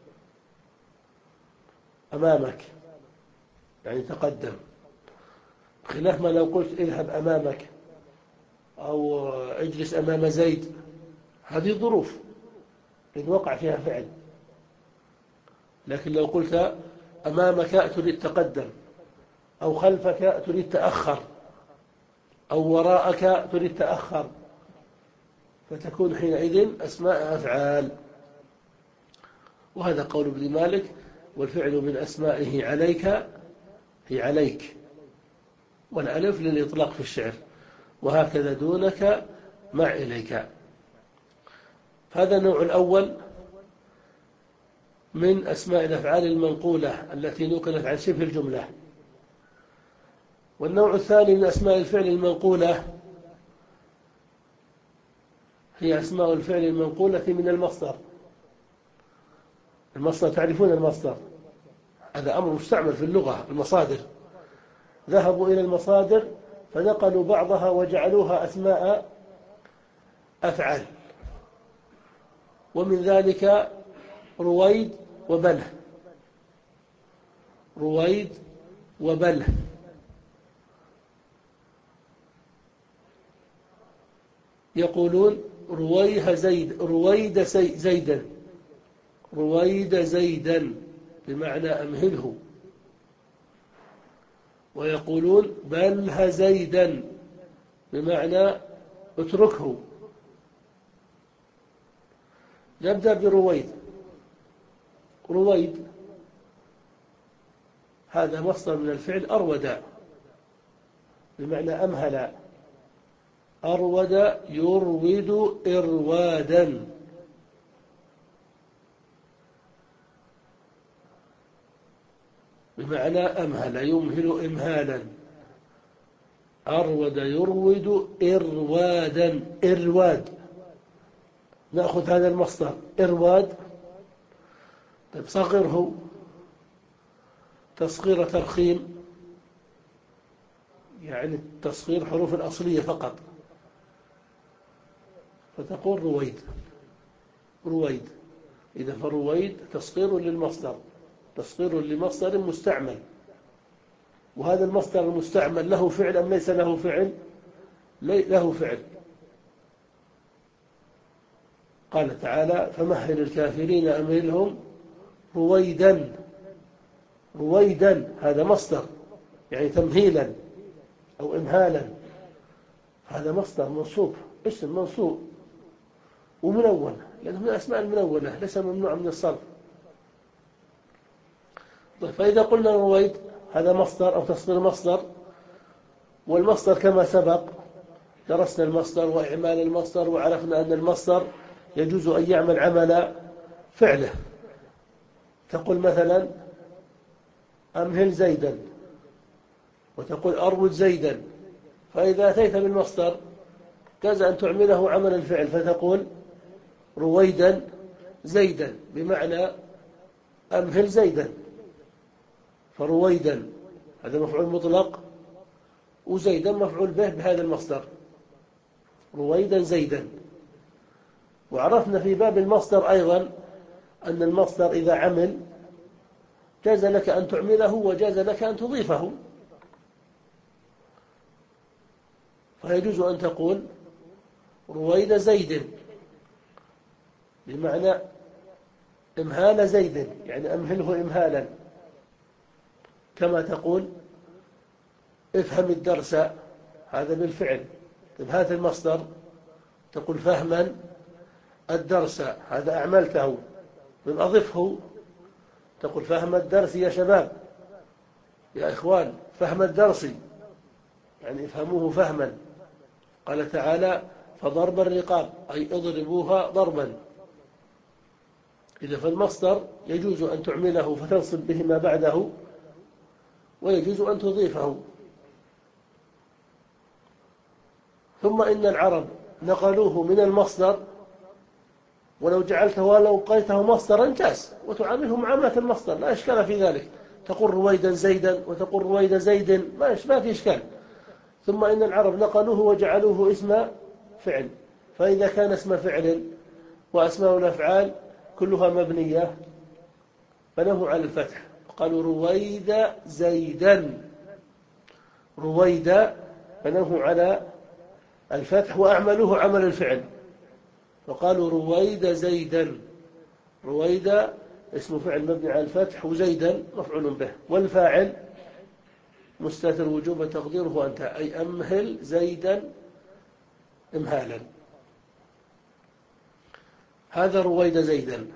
أمامك يعني تقدم، خلاف ما لو قلت اذهب أمامك أو اجلس أمام زيد، هذه ظروف. إن وقع فيها فعل. لكن لو قلت أمامك تريد تقدم، أو خلفك تريد تأخر، أو وراءك تريد تأخر، فتكون حينئذ أسماء أفعال. وهذا قول ابن مالك: والفعل من أسمائه عليك هي عليك، والألف للإطلاق في الشعر، وهكذا دونك مع إليك. هذا النوع الأول من أسماء الأفعال المنقولة التي نقلت عن شبه الجملة. والنوع الثاني من أسماء الفعل المنقولة هي أسماء الفعل المنقولة من المصدر. المصدر، تعرفون المصدر، هذا أمر مستعمل في اللغة. المصادر، ذهبوا إلى المصادر فنقلوا بعضها وجعلوها أسماء أفعال، ومن ذلك رويد وبله. رويد وبله يقولون رويها زيد، رويد زيدا، رويد زيدا بمعنى أمهله. ويقولون بله زيدا بمعنى اتركه. نبدأ برويد. رويد هذا مصدر من الفعل أرود بمعنى أمهل. أرود يرود إروادا. بمعنى أمهل، يمهل إمهالا. أرود يرود إروادا، إرواد. نأخذ هذا المصدر إرواد، طيب صغره تصغير ترخيم، يعني تصغير حروف الأصلية فقط، فتقول رويد. رويد إذا فرويد تصغير للمصدر، تصغير لمصدر مستعمل. وهذا المصدر المستعمل له فعل أم ليس له فعل؟ له فعل. قال تعالى: فمهل الكافرين أمهلهم رويدا. رويدا هذا مصدر يعني تمهيلا أو إمهالا، هذا مصدر منصوب، اسم منصوب ومنون، لأنه من الأسماء المنونة ليس ممنوع من الصرف. فإذا قلنا رويد هذا مصدر أو تصغير مصدر، والمصدر كما سبق درسنا المصدر وإعمال المصدر، وعرفنا أن المصدر يجوز أن يعمل عمل فعله. تقول مثلا أمهل زيدا، وتقول أروج زيدا، فإذا أتيت بالمصدر جاز أن تعمله عمل الفعل، فتقول رويدا زيدا بمعنى أمهل زيدا. فرويدا هذا مفعول مطلق، وزيدا مفعول به بهذا المصدر، رويدا زيدا. وعرفنا في باب المصدر أيضا أن المصدر إذا عمل جاز لك أن تعمله وجاز لك أن تضيفه. فيجوز أن تقول رويد زيد بمعنى إمهال زيد، يعني أمهله إمهالا. كما تقول افهم الدرس، هذا بالفعل، طيب هذا المصدر، تقول فهما الدرس، هذا أعملته، من أضفه تقول فهم الدرس يا شباب، يا إخوان فهم الدرس، يعني افهموه فهما. قال تعالى فضرب الرقاب، أي اضربوها ضربا. إذا فالمصدر يجوز أن تعمله فتنصب به ما بعده، ويجوز أن تضيفه. ثم إن العرب نقلوه من المصدر، ولو جعلته ولو قيته مصدرا جاز وتعامله معاملة المصدر، لا إشكال في ذلك. تقول رويدا زيدا وتقول رويدا زيد، ما في إشكال. ثم إن العرب نقلوه وجعلوه اسم فعل، فإذا كان اسم فعل وأسماء الأفعال كلها مبنية بنوه على الفتح، قالوا رويد زيدا. رويد بنوه على الفتح وأعملوه عمل الفعل، فقالوا رويد زيدا. رويدا اسم فعل مبني على الفتح، وزيدا مفعول به، والفاعل مستتر وجوب تقديره أنت، أي أمهل زيدا إمهالا. هذا رويدا زيدا.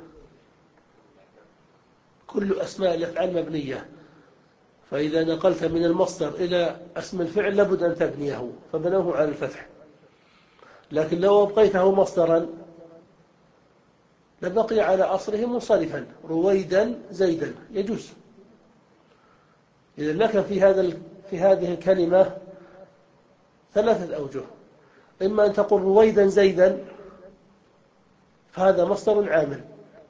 كل أسماء الأفعال مبنية، فإذا نقلت من المصدر إلى اسم الفعل لابد أن تبنيه، فبنوه على الفتح. لكن لو أبقيته مصدرا لبقي على أصله منصرفا، رويدا زيدا يجوز. إذا لك في هذا في هذه الكلمة ثلاثة أوجه: إما أن تقول رويدا زيدا فهذا مصدر عامل،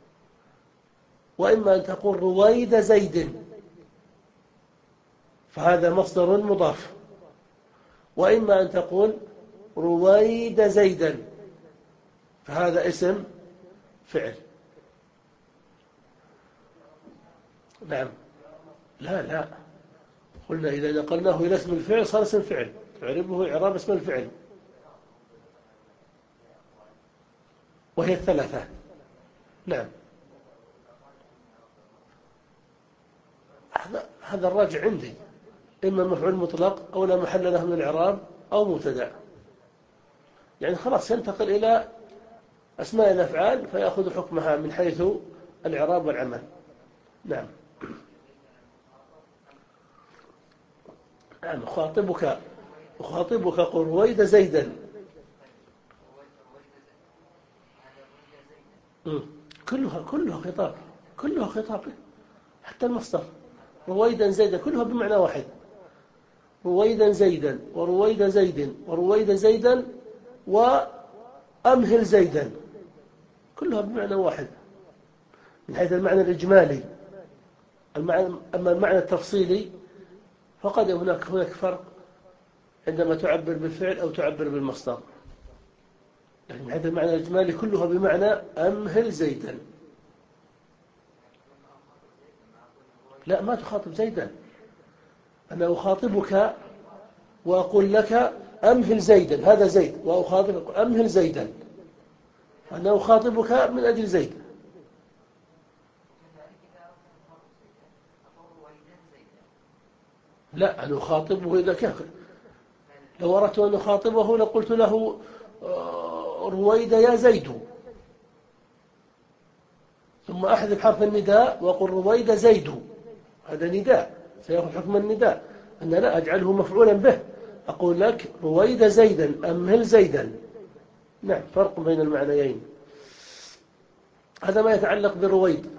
وإما أن تقول رويد زيد فهذا مصدر مضاف، وإما أن تقول رويد زيدا فهذا اسم فعل. نعم. لا لا قلنا إذا نقلناه إلى اسم الفعل صار اسم فعل، تعربه إعراب اسم الفعل، وهي الثلاثة. نعم. هذا هذا الراجع عندي، إما مفعول مطلق أو لا محل له من الإعراب أو مبتدأ، يعني خلاص ينتقل إلى أسماء الأفعال فيأخذ حكمها من حيث الإعراب والعمل. نعم. نعم. أخاطبك أخاطبك قل رويد زيدا. كلها كلها خطاب، كلها خطاب، حتى المصدر رويدا زيدا كلها بمعنى واحد: رويدا زيدا ورويد زيد ورويد زيدا وأمهل زيدا، كلها بمعنى واحد من حيث المعنى الإجمالي. المعنى أما المعنى التفصيلي فقد هناك هناك فرق عندما تعبر بالفعل أو تعبر بالمصدر، لكن من حيث المعنى الإجمالي كلها بمعنى أمهل زيدا. لا، ما تخاطب زيدا، أنا أخاطبك وأقول لك أمهل زيدا، هذا زيد، وأخاطبك أمهل زيدا، أنا أخاطبك من أجل زيد. لا، أنا أخاطبه إذا كيف، لو أردت أن أخاطبه لقلت له رويد يا زيد، ثم أحذف حرف النداء وأقول رويد زيد، هذا نداء سيأخذ حكم النداء، أن لا أجعله مفعولا به، أقول لك رويد زيدا أمهل زيدا. نعم، فرق بين المعنيين. هذا ما يتعلق برويد.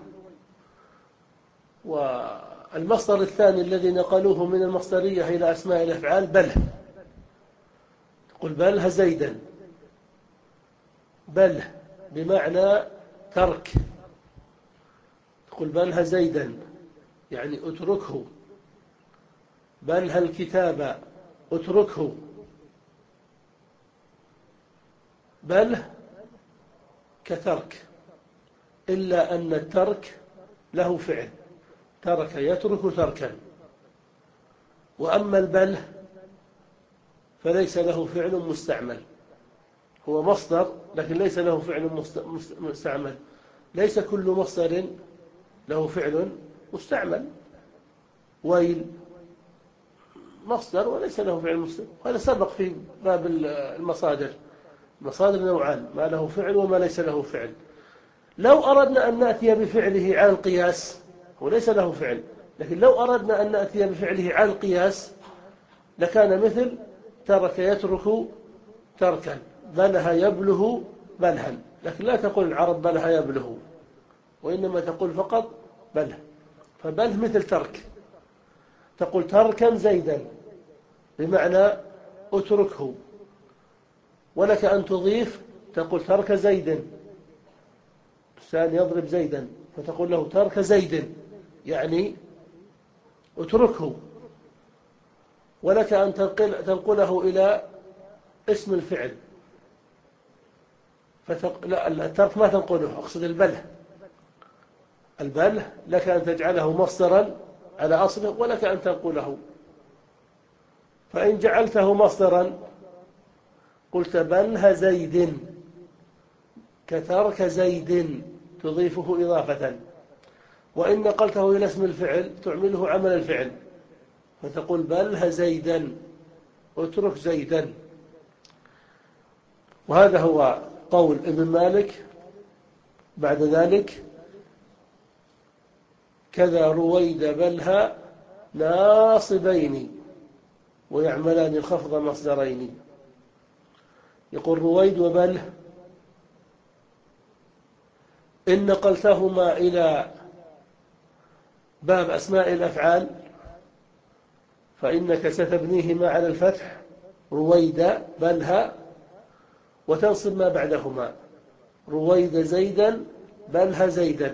والمصدر الثاني الذي نقلوه من المصدرية إلى أسماء الأفعال بله، تقول بله زيدا، بله بمعنى ترك، تقول بله زيدا يعني اتركه، بله الكتاب اتركه، بله كترك، إلا أن الترك له فعل، ترك يترك تركا، وأما البله فليس له فعل مستعمل، هو مصدر لكن ليس له فعل مستعمل. ليس كل مصدر له فعل مستعمل، ويل مصدر وليس له فعل مستعمل، وهذا سبق في باب المصادر. المصادر نوعان: ما له فعل وما ليس له فعل. لو أردنا أن نأتي بفعله على القياس، هو ليس له فعل، لكن لو أردنا أن نأتي بفعله على القياس لكان مثل ترك يترك تركا، بله يبله بلها، لكن لا تقول العرب بله يبله، وإنما تقول فقط بله، فبله مثل ترك، تقول تركا زيدا بمعنى اتركه، ولك أن تضيف تقول ترك زيد، الإنسان يضرب زيدا فتقول له ترك زيد يعني اتركه، ولك أن تنقل تنقله إلى اسم الفعل فتق... لا، الترك ما تنقله، أقصد البله، البله لك أن تجعله مصدرا على أصله ولك أن تنقله، فإن جعلته مصدرا قلت بله زيد كترك زيد تضيفه إضافة، وإن نقلته إلى اسم الفعل تعمله عمل الفعل، فتقول بلها زيدا، اترك زيدا. وهذا هو قول ابن مالك. بعد ذلك كذا رويد بلها ناصبين ويعملان الخفض مصدرين. يقول رويد وبله إن نقلتهما إلى باب أسماء الأفعال فإنك ستبنيهما على الفتح رويد بلها، وتنصب ما بعدهما رويد زيدا بلها زيدا.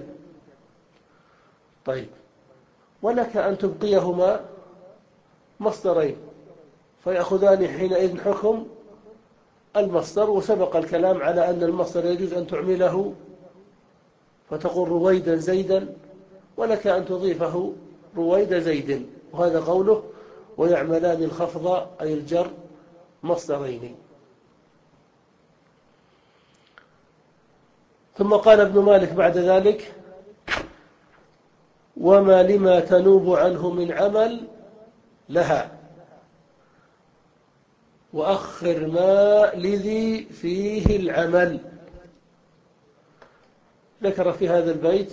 طيب، ولك أن تبقيهما مصدرين فيأخذان حينئذ حكم المصدر، وسبق الكلام على أن المصدر يجوز أن تعمله فتقول رويدا زيدا، ولك أن تضيفه رويد زيد. وهذا قوله ويعملان الخفض أي الجر مصدرين. ثم قال ابن مالك بعد ذلك وما لما تنوب عنه من عمل لها، وأخر ما لذي فيه العمل. ذكر في هذا البيت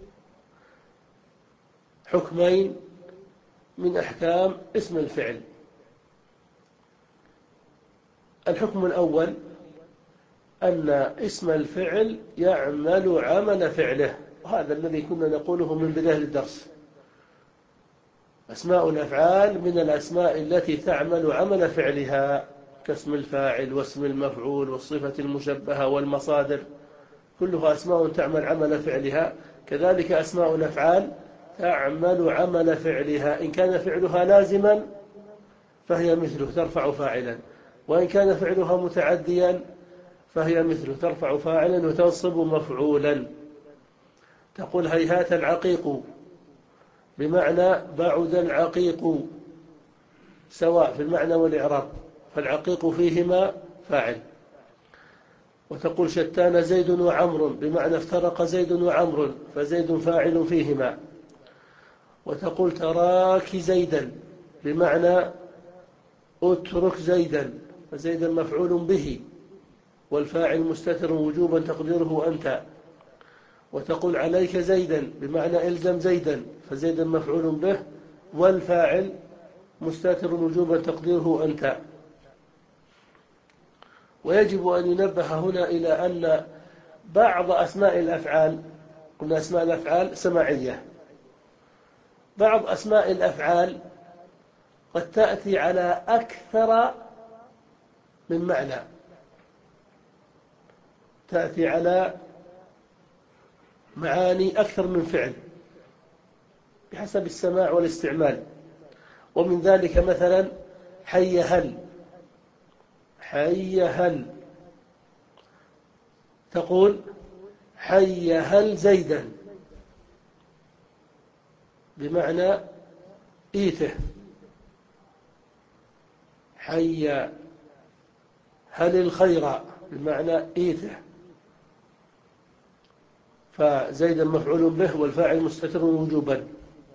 حكمين من أحكام اسم الفعل. الحكم الأول أن اسم الفعل يعمل عمل فعله، وهذا الذي كنا نقوله من بداية الدرس. أسماء الأفعال من الأسماء التي تعمل عمل فعلها، كاسم الفاعل واسم المفعول والصفة المشبهة والمصادر، كلها أسماء تعمل عمل فعلها. كذلك أسماء الأفعال تعمل عمل فعلها، إن كان فعلها لازما فهي مثله ترفع فاعلا، وإن كان فعلها متعديا فهي مثله ترفع فاعلا وتنصب مفعولا. تقول هيهات العقيق بمعنى بعد العقيق، سواء في المعنى والإعراب، فالعقيق فيهما فاعل. وتقول شتان زيد وعمر بمعنى افترق زيد وعمر، فزيد فاعل فيهما. وتقول تراك زيدا بمعنى اترك زيدا، فزيدا مفعول به والفاعل مستتر وجوبا تقديره أنت. وتقول عليك زيدا بمعنى الزم زيدا، فزيدا مفعول به والفاعل مستتر وجوبا تقديره أنت. ويجب أن ينبه هنا إلى أن بعض أسماء الأفعال، قلنا أسماء الأفعال سماعية، بعض أسماء الأفعال قد تأتي على أكثر من معنى، تأتي على معاني أكثر من فعل بحسب السماع والاستعمال. ومن ذلك مثلا حي هل، حي هل تقول حي هل زيدا بمعنى إيته، حي هل الخير بمعنى إيته، فزيدا مفعول به والفاعل مستتر وجوبا.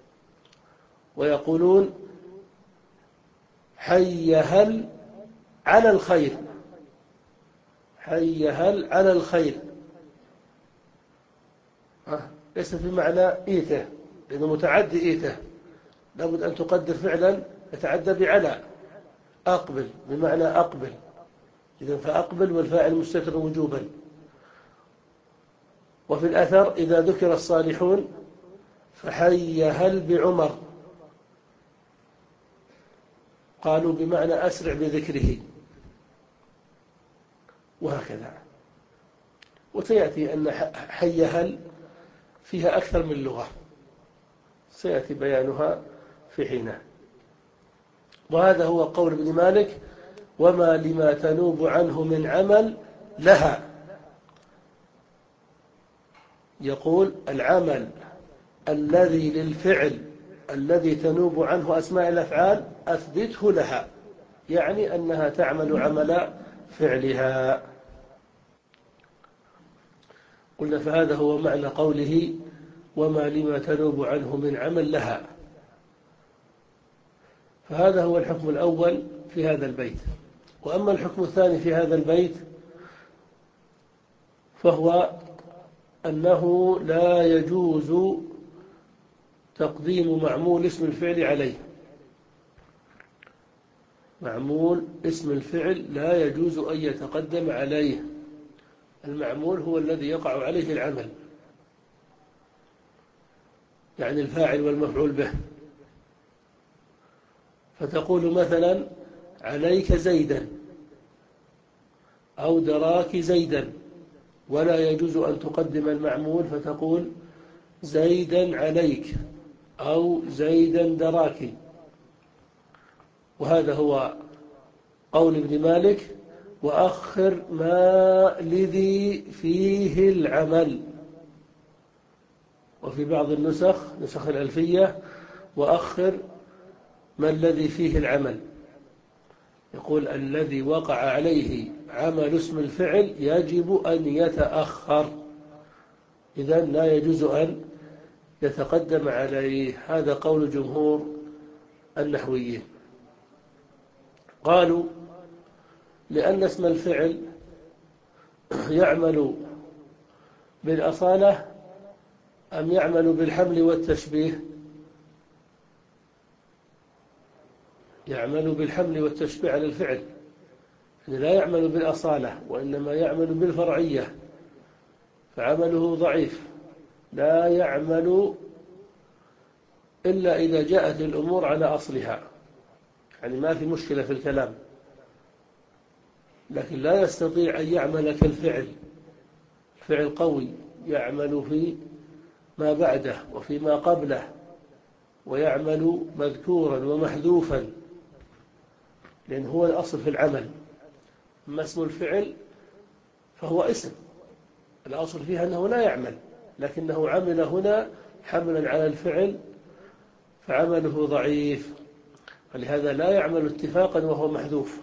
ويقولون حي هل على الخير، حي هل على الخير ليس في معنى إيته لأنه متعدي إيته، لابد أن تقدر فعلا يتعدى بعلى. أقبل بمعنى أقبل، إذن فأقبل والفاعل مستتر وجوبا. وفي الأثر إذا ذكر الصالحون فحي هل بعمر، قالوا بمعنى أسرع بذكره، وهكذا. وسيأتي أن حي هل فيها أكثر من لغة، سيأتي بيانها في حينه. وهذا هو قول ابن مالك وما لما تنوب عنه من عمل لها. يقول العمل الذي للفعل الذي تنوب عنه أسماء الأفعال أثبته لها، يعني أنها تعمل عمل فعلها. قلنا فهذا هو معنى قوله وما لما تنوب عنه من عمل لها. فهذا هو الحكم الأول في هذا البيت. وأما الحكم الثاني في هذا البيت فهو أنه لا يجوز تقديم معمول اسم الفعل عليه. معمول اسم الفعل لا يجوز أن يتقدم عليه. المعمول هو الذي يقع عليه العمل، يعني الفاعل والمفعول به. فتقول مثلا عليك زيدا أو دراك زيدا، ولا يجوز أن تقدم المعمول فتقول زيدا عليك أو زيدا دراك. وهذا هو قول ابن مالك وأخر ما لذي فيه العمل. وفي بعض النسخ نسخ الألفية وأخر ما الذي فيه العمل، يقول الذي وقع عليه عمل اسم الفعل يجب أن يتأخر، إذن لا يجوز أن يتقدم عليه. هذا قول جمهور النحويين. قالوا لأن اسم الفعل يعمل بالأصالة أم يعمل بالحمل والتشبيه؟ يعمل بالحمل والتشبيه على الفعل، يعني لا يعمل بالأصالة وإنما يعمل بالفرعية، فعمله ضعيف. لا يعمل إلا إذا جاءت الأمور على أصلها، يعني ما في مشكلة في الكلام، لكن لا يستطيع أن يعمل كالفعل. الفعل قوي يعمل في ما بعده وفيما قبله، ويعمل مذكورا ومحذوفا، لأن هو الأصل في العمل. أما اسم الفعل فهو اسم الأصل فيها أنه لا يعمل، لكنه عمل هنا حملا على الفعل فعمله ضعيف، ولهذا لا يعمل اتفاقا وهو محذوف،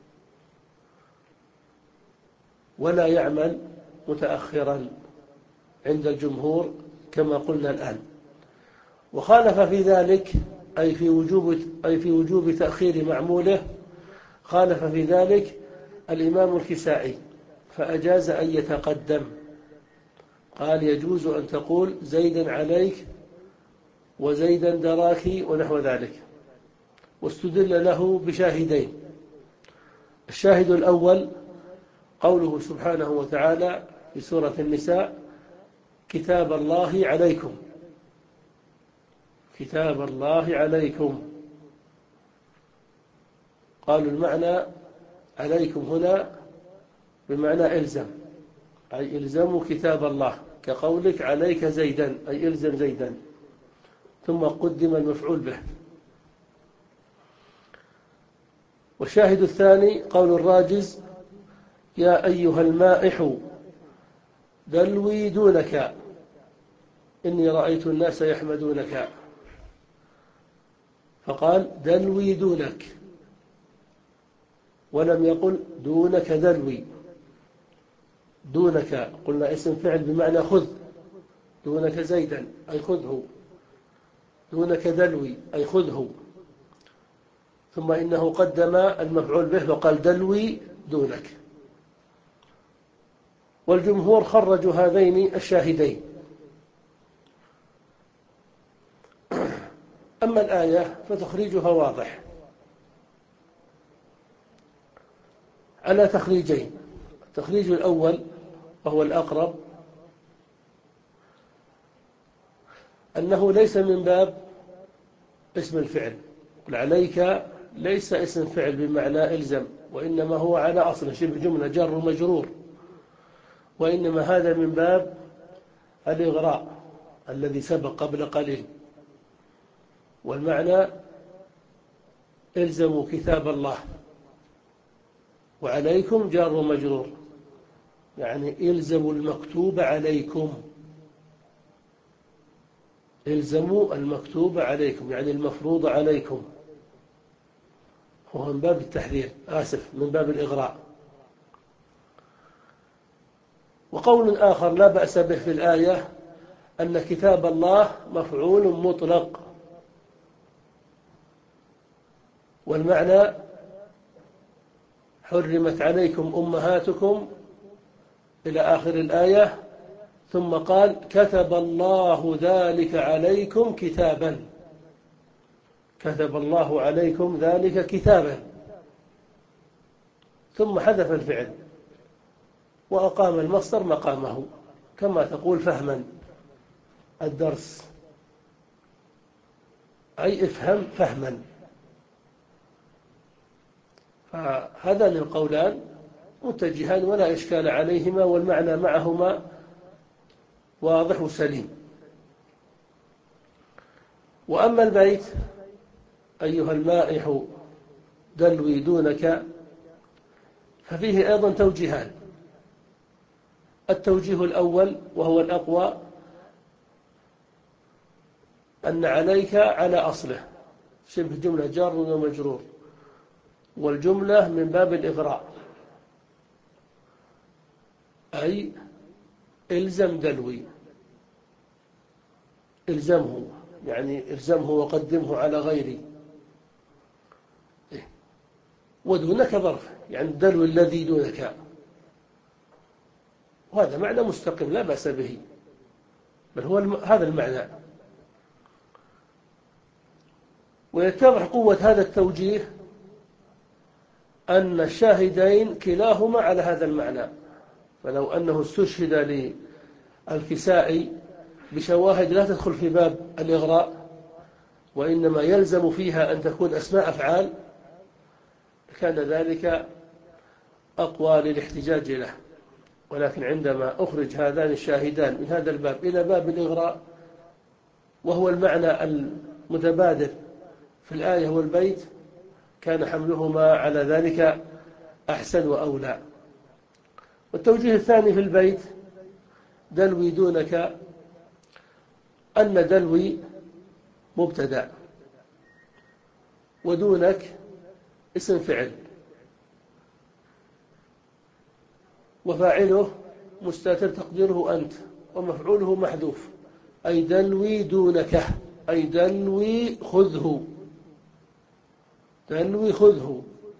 ولا يعمل متأخرا عند الجمهور كما قلنا الآن. وخالف في ذلك أي في وجوب أي في وجوب تأخير معموله، خالف في ذلك الإمام الكسائي فأجاز أن يتقدم. قال يجوز أن تقول زيدا عليك وزيدا دراك ونحو ذلك، واستدل له بشاهدين. الشاهد الأول قوله سبحانه وتعالى في سورة النساء كتاب الله عليكم، كتاب الله عليكم. قالوا المعنى عليكم هنا بمعنى إلزم، أي إلزموا كتاب الله، كقولك عليك زيدا أي إلزم زيدا، ثم قدم المفعول به. والشاهد الثاني قول الراجز يا أيها المائح دلوي دونك إني رأيت الناس يحمدونك، فقال دلوي دونك ولم يقل دونك دلوي. دونك قلنا اسم فعل بمعنى خذ، دونك زيدا أي خذه، دونك دلوي أي خذه، ثم إنه قدم المفعول به وقال دلوي دونك. والجمهور خرجوا هذين الشاهدين. أما الآية فتخريجها واضح على تخريجين. التخريج الأول وهو الأقرب أنه ليس من باب اسم الفعل. قل عليك ليس اسم فعل بمعنى إلزم، وإنما هو على أصل شبه جملة جر ومجرور، وإنما هذا من باب الإغراء الذي سبق قبل قليل. والمعنى إلزموا كتاب الله، وعليكم جار ومجرور، يعني إلزموا المكتوب عليكم، إلزموا المكتوب عليكم يعني المفروض عليكم. هو من باب التحذير، آسف، من باب الإغراء. وقول آخر لا بأس به في الآية أن كتاب الله مفعول مطلق، والمعنى حرمت عليكم أمهاتكم إلى آخر الآية، ثم قال كتب الله ذلك عليكم كتابا، كتب الله عليكم ذلك كتابا، ثم حذف الفعل وأقام المصدر مقامه، كما تقول فهما الدرس، أي افهم فهما. فهذان القولان متجهان ولا إشكال عليهما، والمعنى معهما واضح وسليم. وأما البيت أيها المائح دلوي دونك ففيه أيضا توجيهان. التوجيه الأول وهو الأقوى أن عليك على أصله شبه جملة جار ومجرور، والجملة من باب الإغراء، أي إلزم دلوي، إلزمه، يعني إلزمه وقدمه على غيري. ودونك ظرف، يعني الدلو الذي دونك، وهذا معنى مستقيم لا بأس به، بل هو الم... هذا المعنى. ويتضح قوة هذا التوجيه أن الشاهدين كلاهما على هذا المعنى، فلو أنه استشهد للكسائي بشواهد لا تدخل في باب الإغراء وإنما يلزم فيها أن تكون أسماء أفعال، كان ذلك أقوى للاحتجاج له. ولكن عندما أخرج هذان الشاهدان من هذا الباب إلى باب الإغراء، وهو المعنى المتبادر في الآية والبيت، كان حملهما على ذلك أحسن وأولى. والتوجيه الثاني في البيت دلوي دونك، أن دلوي مبتدأ ودونك اسم فعل، وفاعله مستتر تقديره أنت، ومفعوله محذوف، أي دلوي دونك، أي دلوي خذه، دلوي خذه،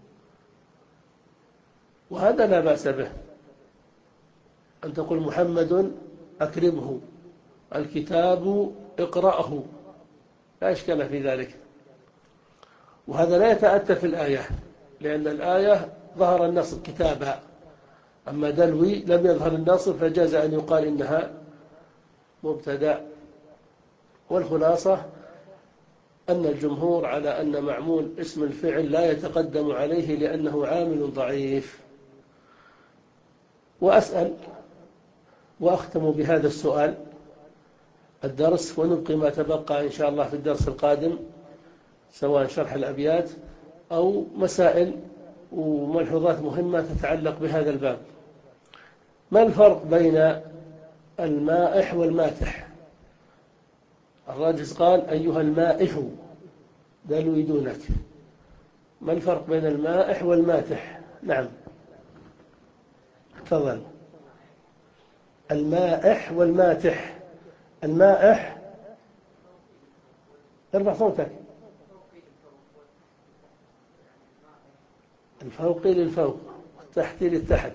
وهذا لا بأس به. أن تقول محمد أكرمه، الكتاب اقرأه، لا إشكال في ذلك. وهذا لا يتأتى في الآية، لأن الآية ظهر النصب كتابا، أما دلوي لم يظهر النصب فجاز أن يقال إنها مبتدأ. والخلاصة أن الجمهور على أن معمول اسم الفعل لا يتقدم عليه لأنه عامل ضعيف. وأسأل وأختم بهذا السؤال الدرس، ونبقي ما تبقى إن شاء الله في الدرس القادم، سواء شرح الأبيات أو مسائل وملحوظات مهمة تتعلق بهذا الباب. ما الفرق بين المائح والماتح؟ الراجز قال أيها المائح دلوي دونك، ما الفرق بين المائح والماتح؟ نعم تفضل. المائح والماتح، المائح ارفع صوتك، الفوقي للفوق والتحتي للتحت.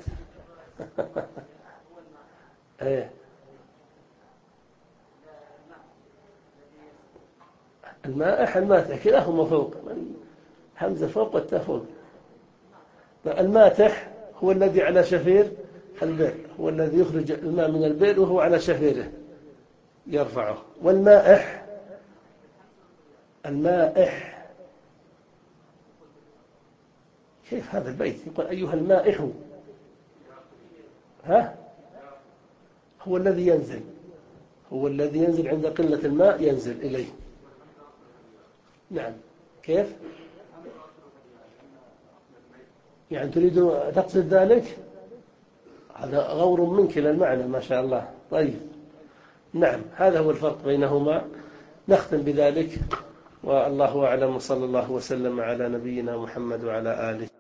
ايه المائح الماتح كلاهما فوق، همزة فوق والتاء فوق. الماتح هو الذي على شفير البئر، هو الذي يخرج الماء من البئر وهو على شفيره يرفعه. والمائح، المائح كيف هذا البيت يقول أيها المائح؟ ها هو الذي ينزل، هو الذي ينزل عند قلة الماء ينزل إليه. نعم كيف يعني تريد تقصد ذلك؟ هذا غور منك للمعنى ما شاء الله. طيب نعم هذا هو الفرق بينهما. نختم بذلك، والله أعلم، صلى الله وسلم على نبينا محمد وعلى آله.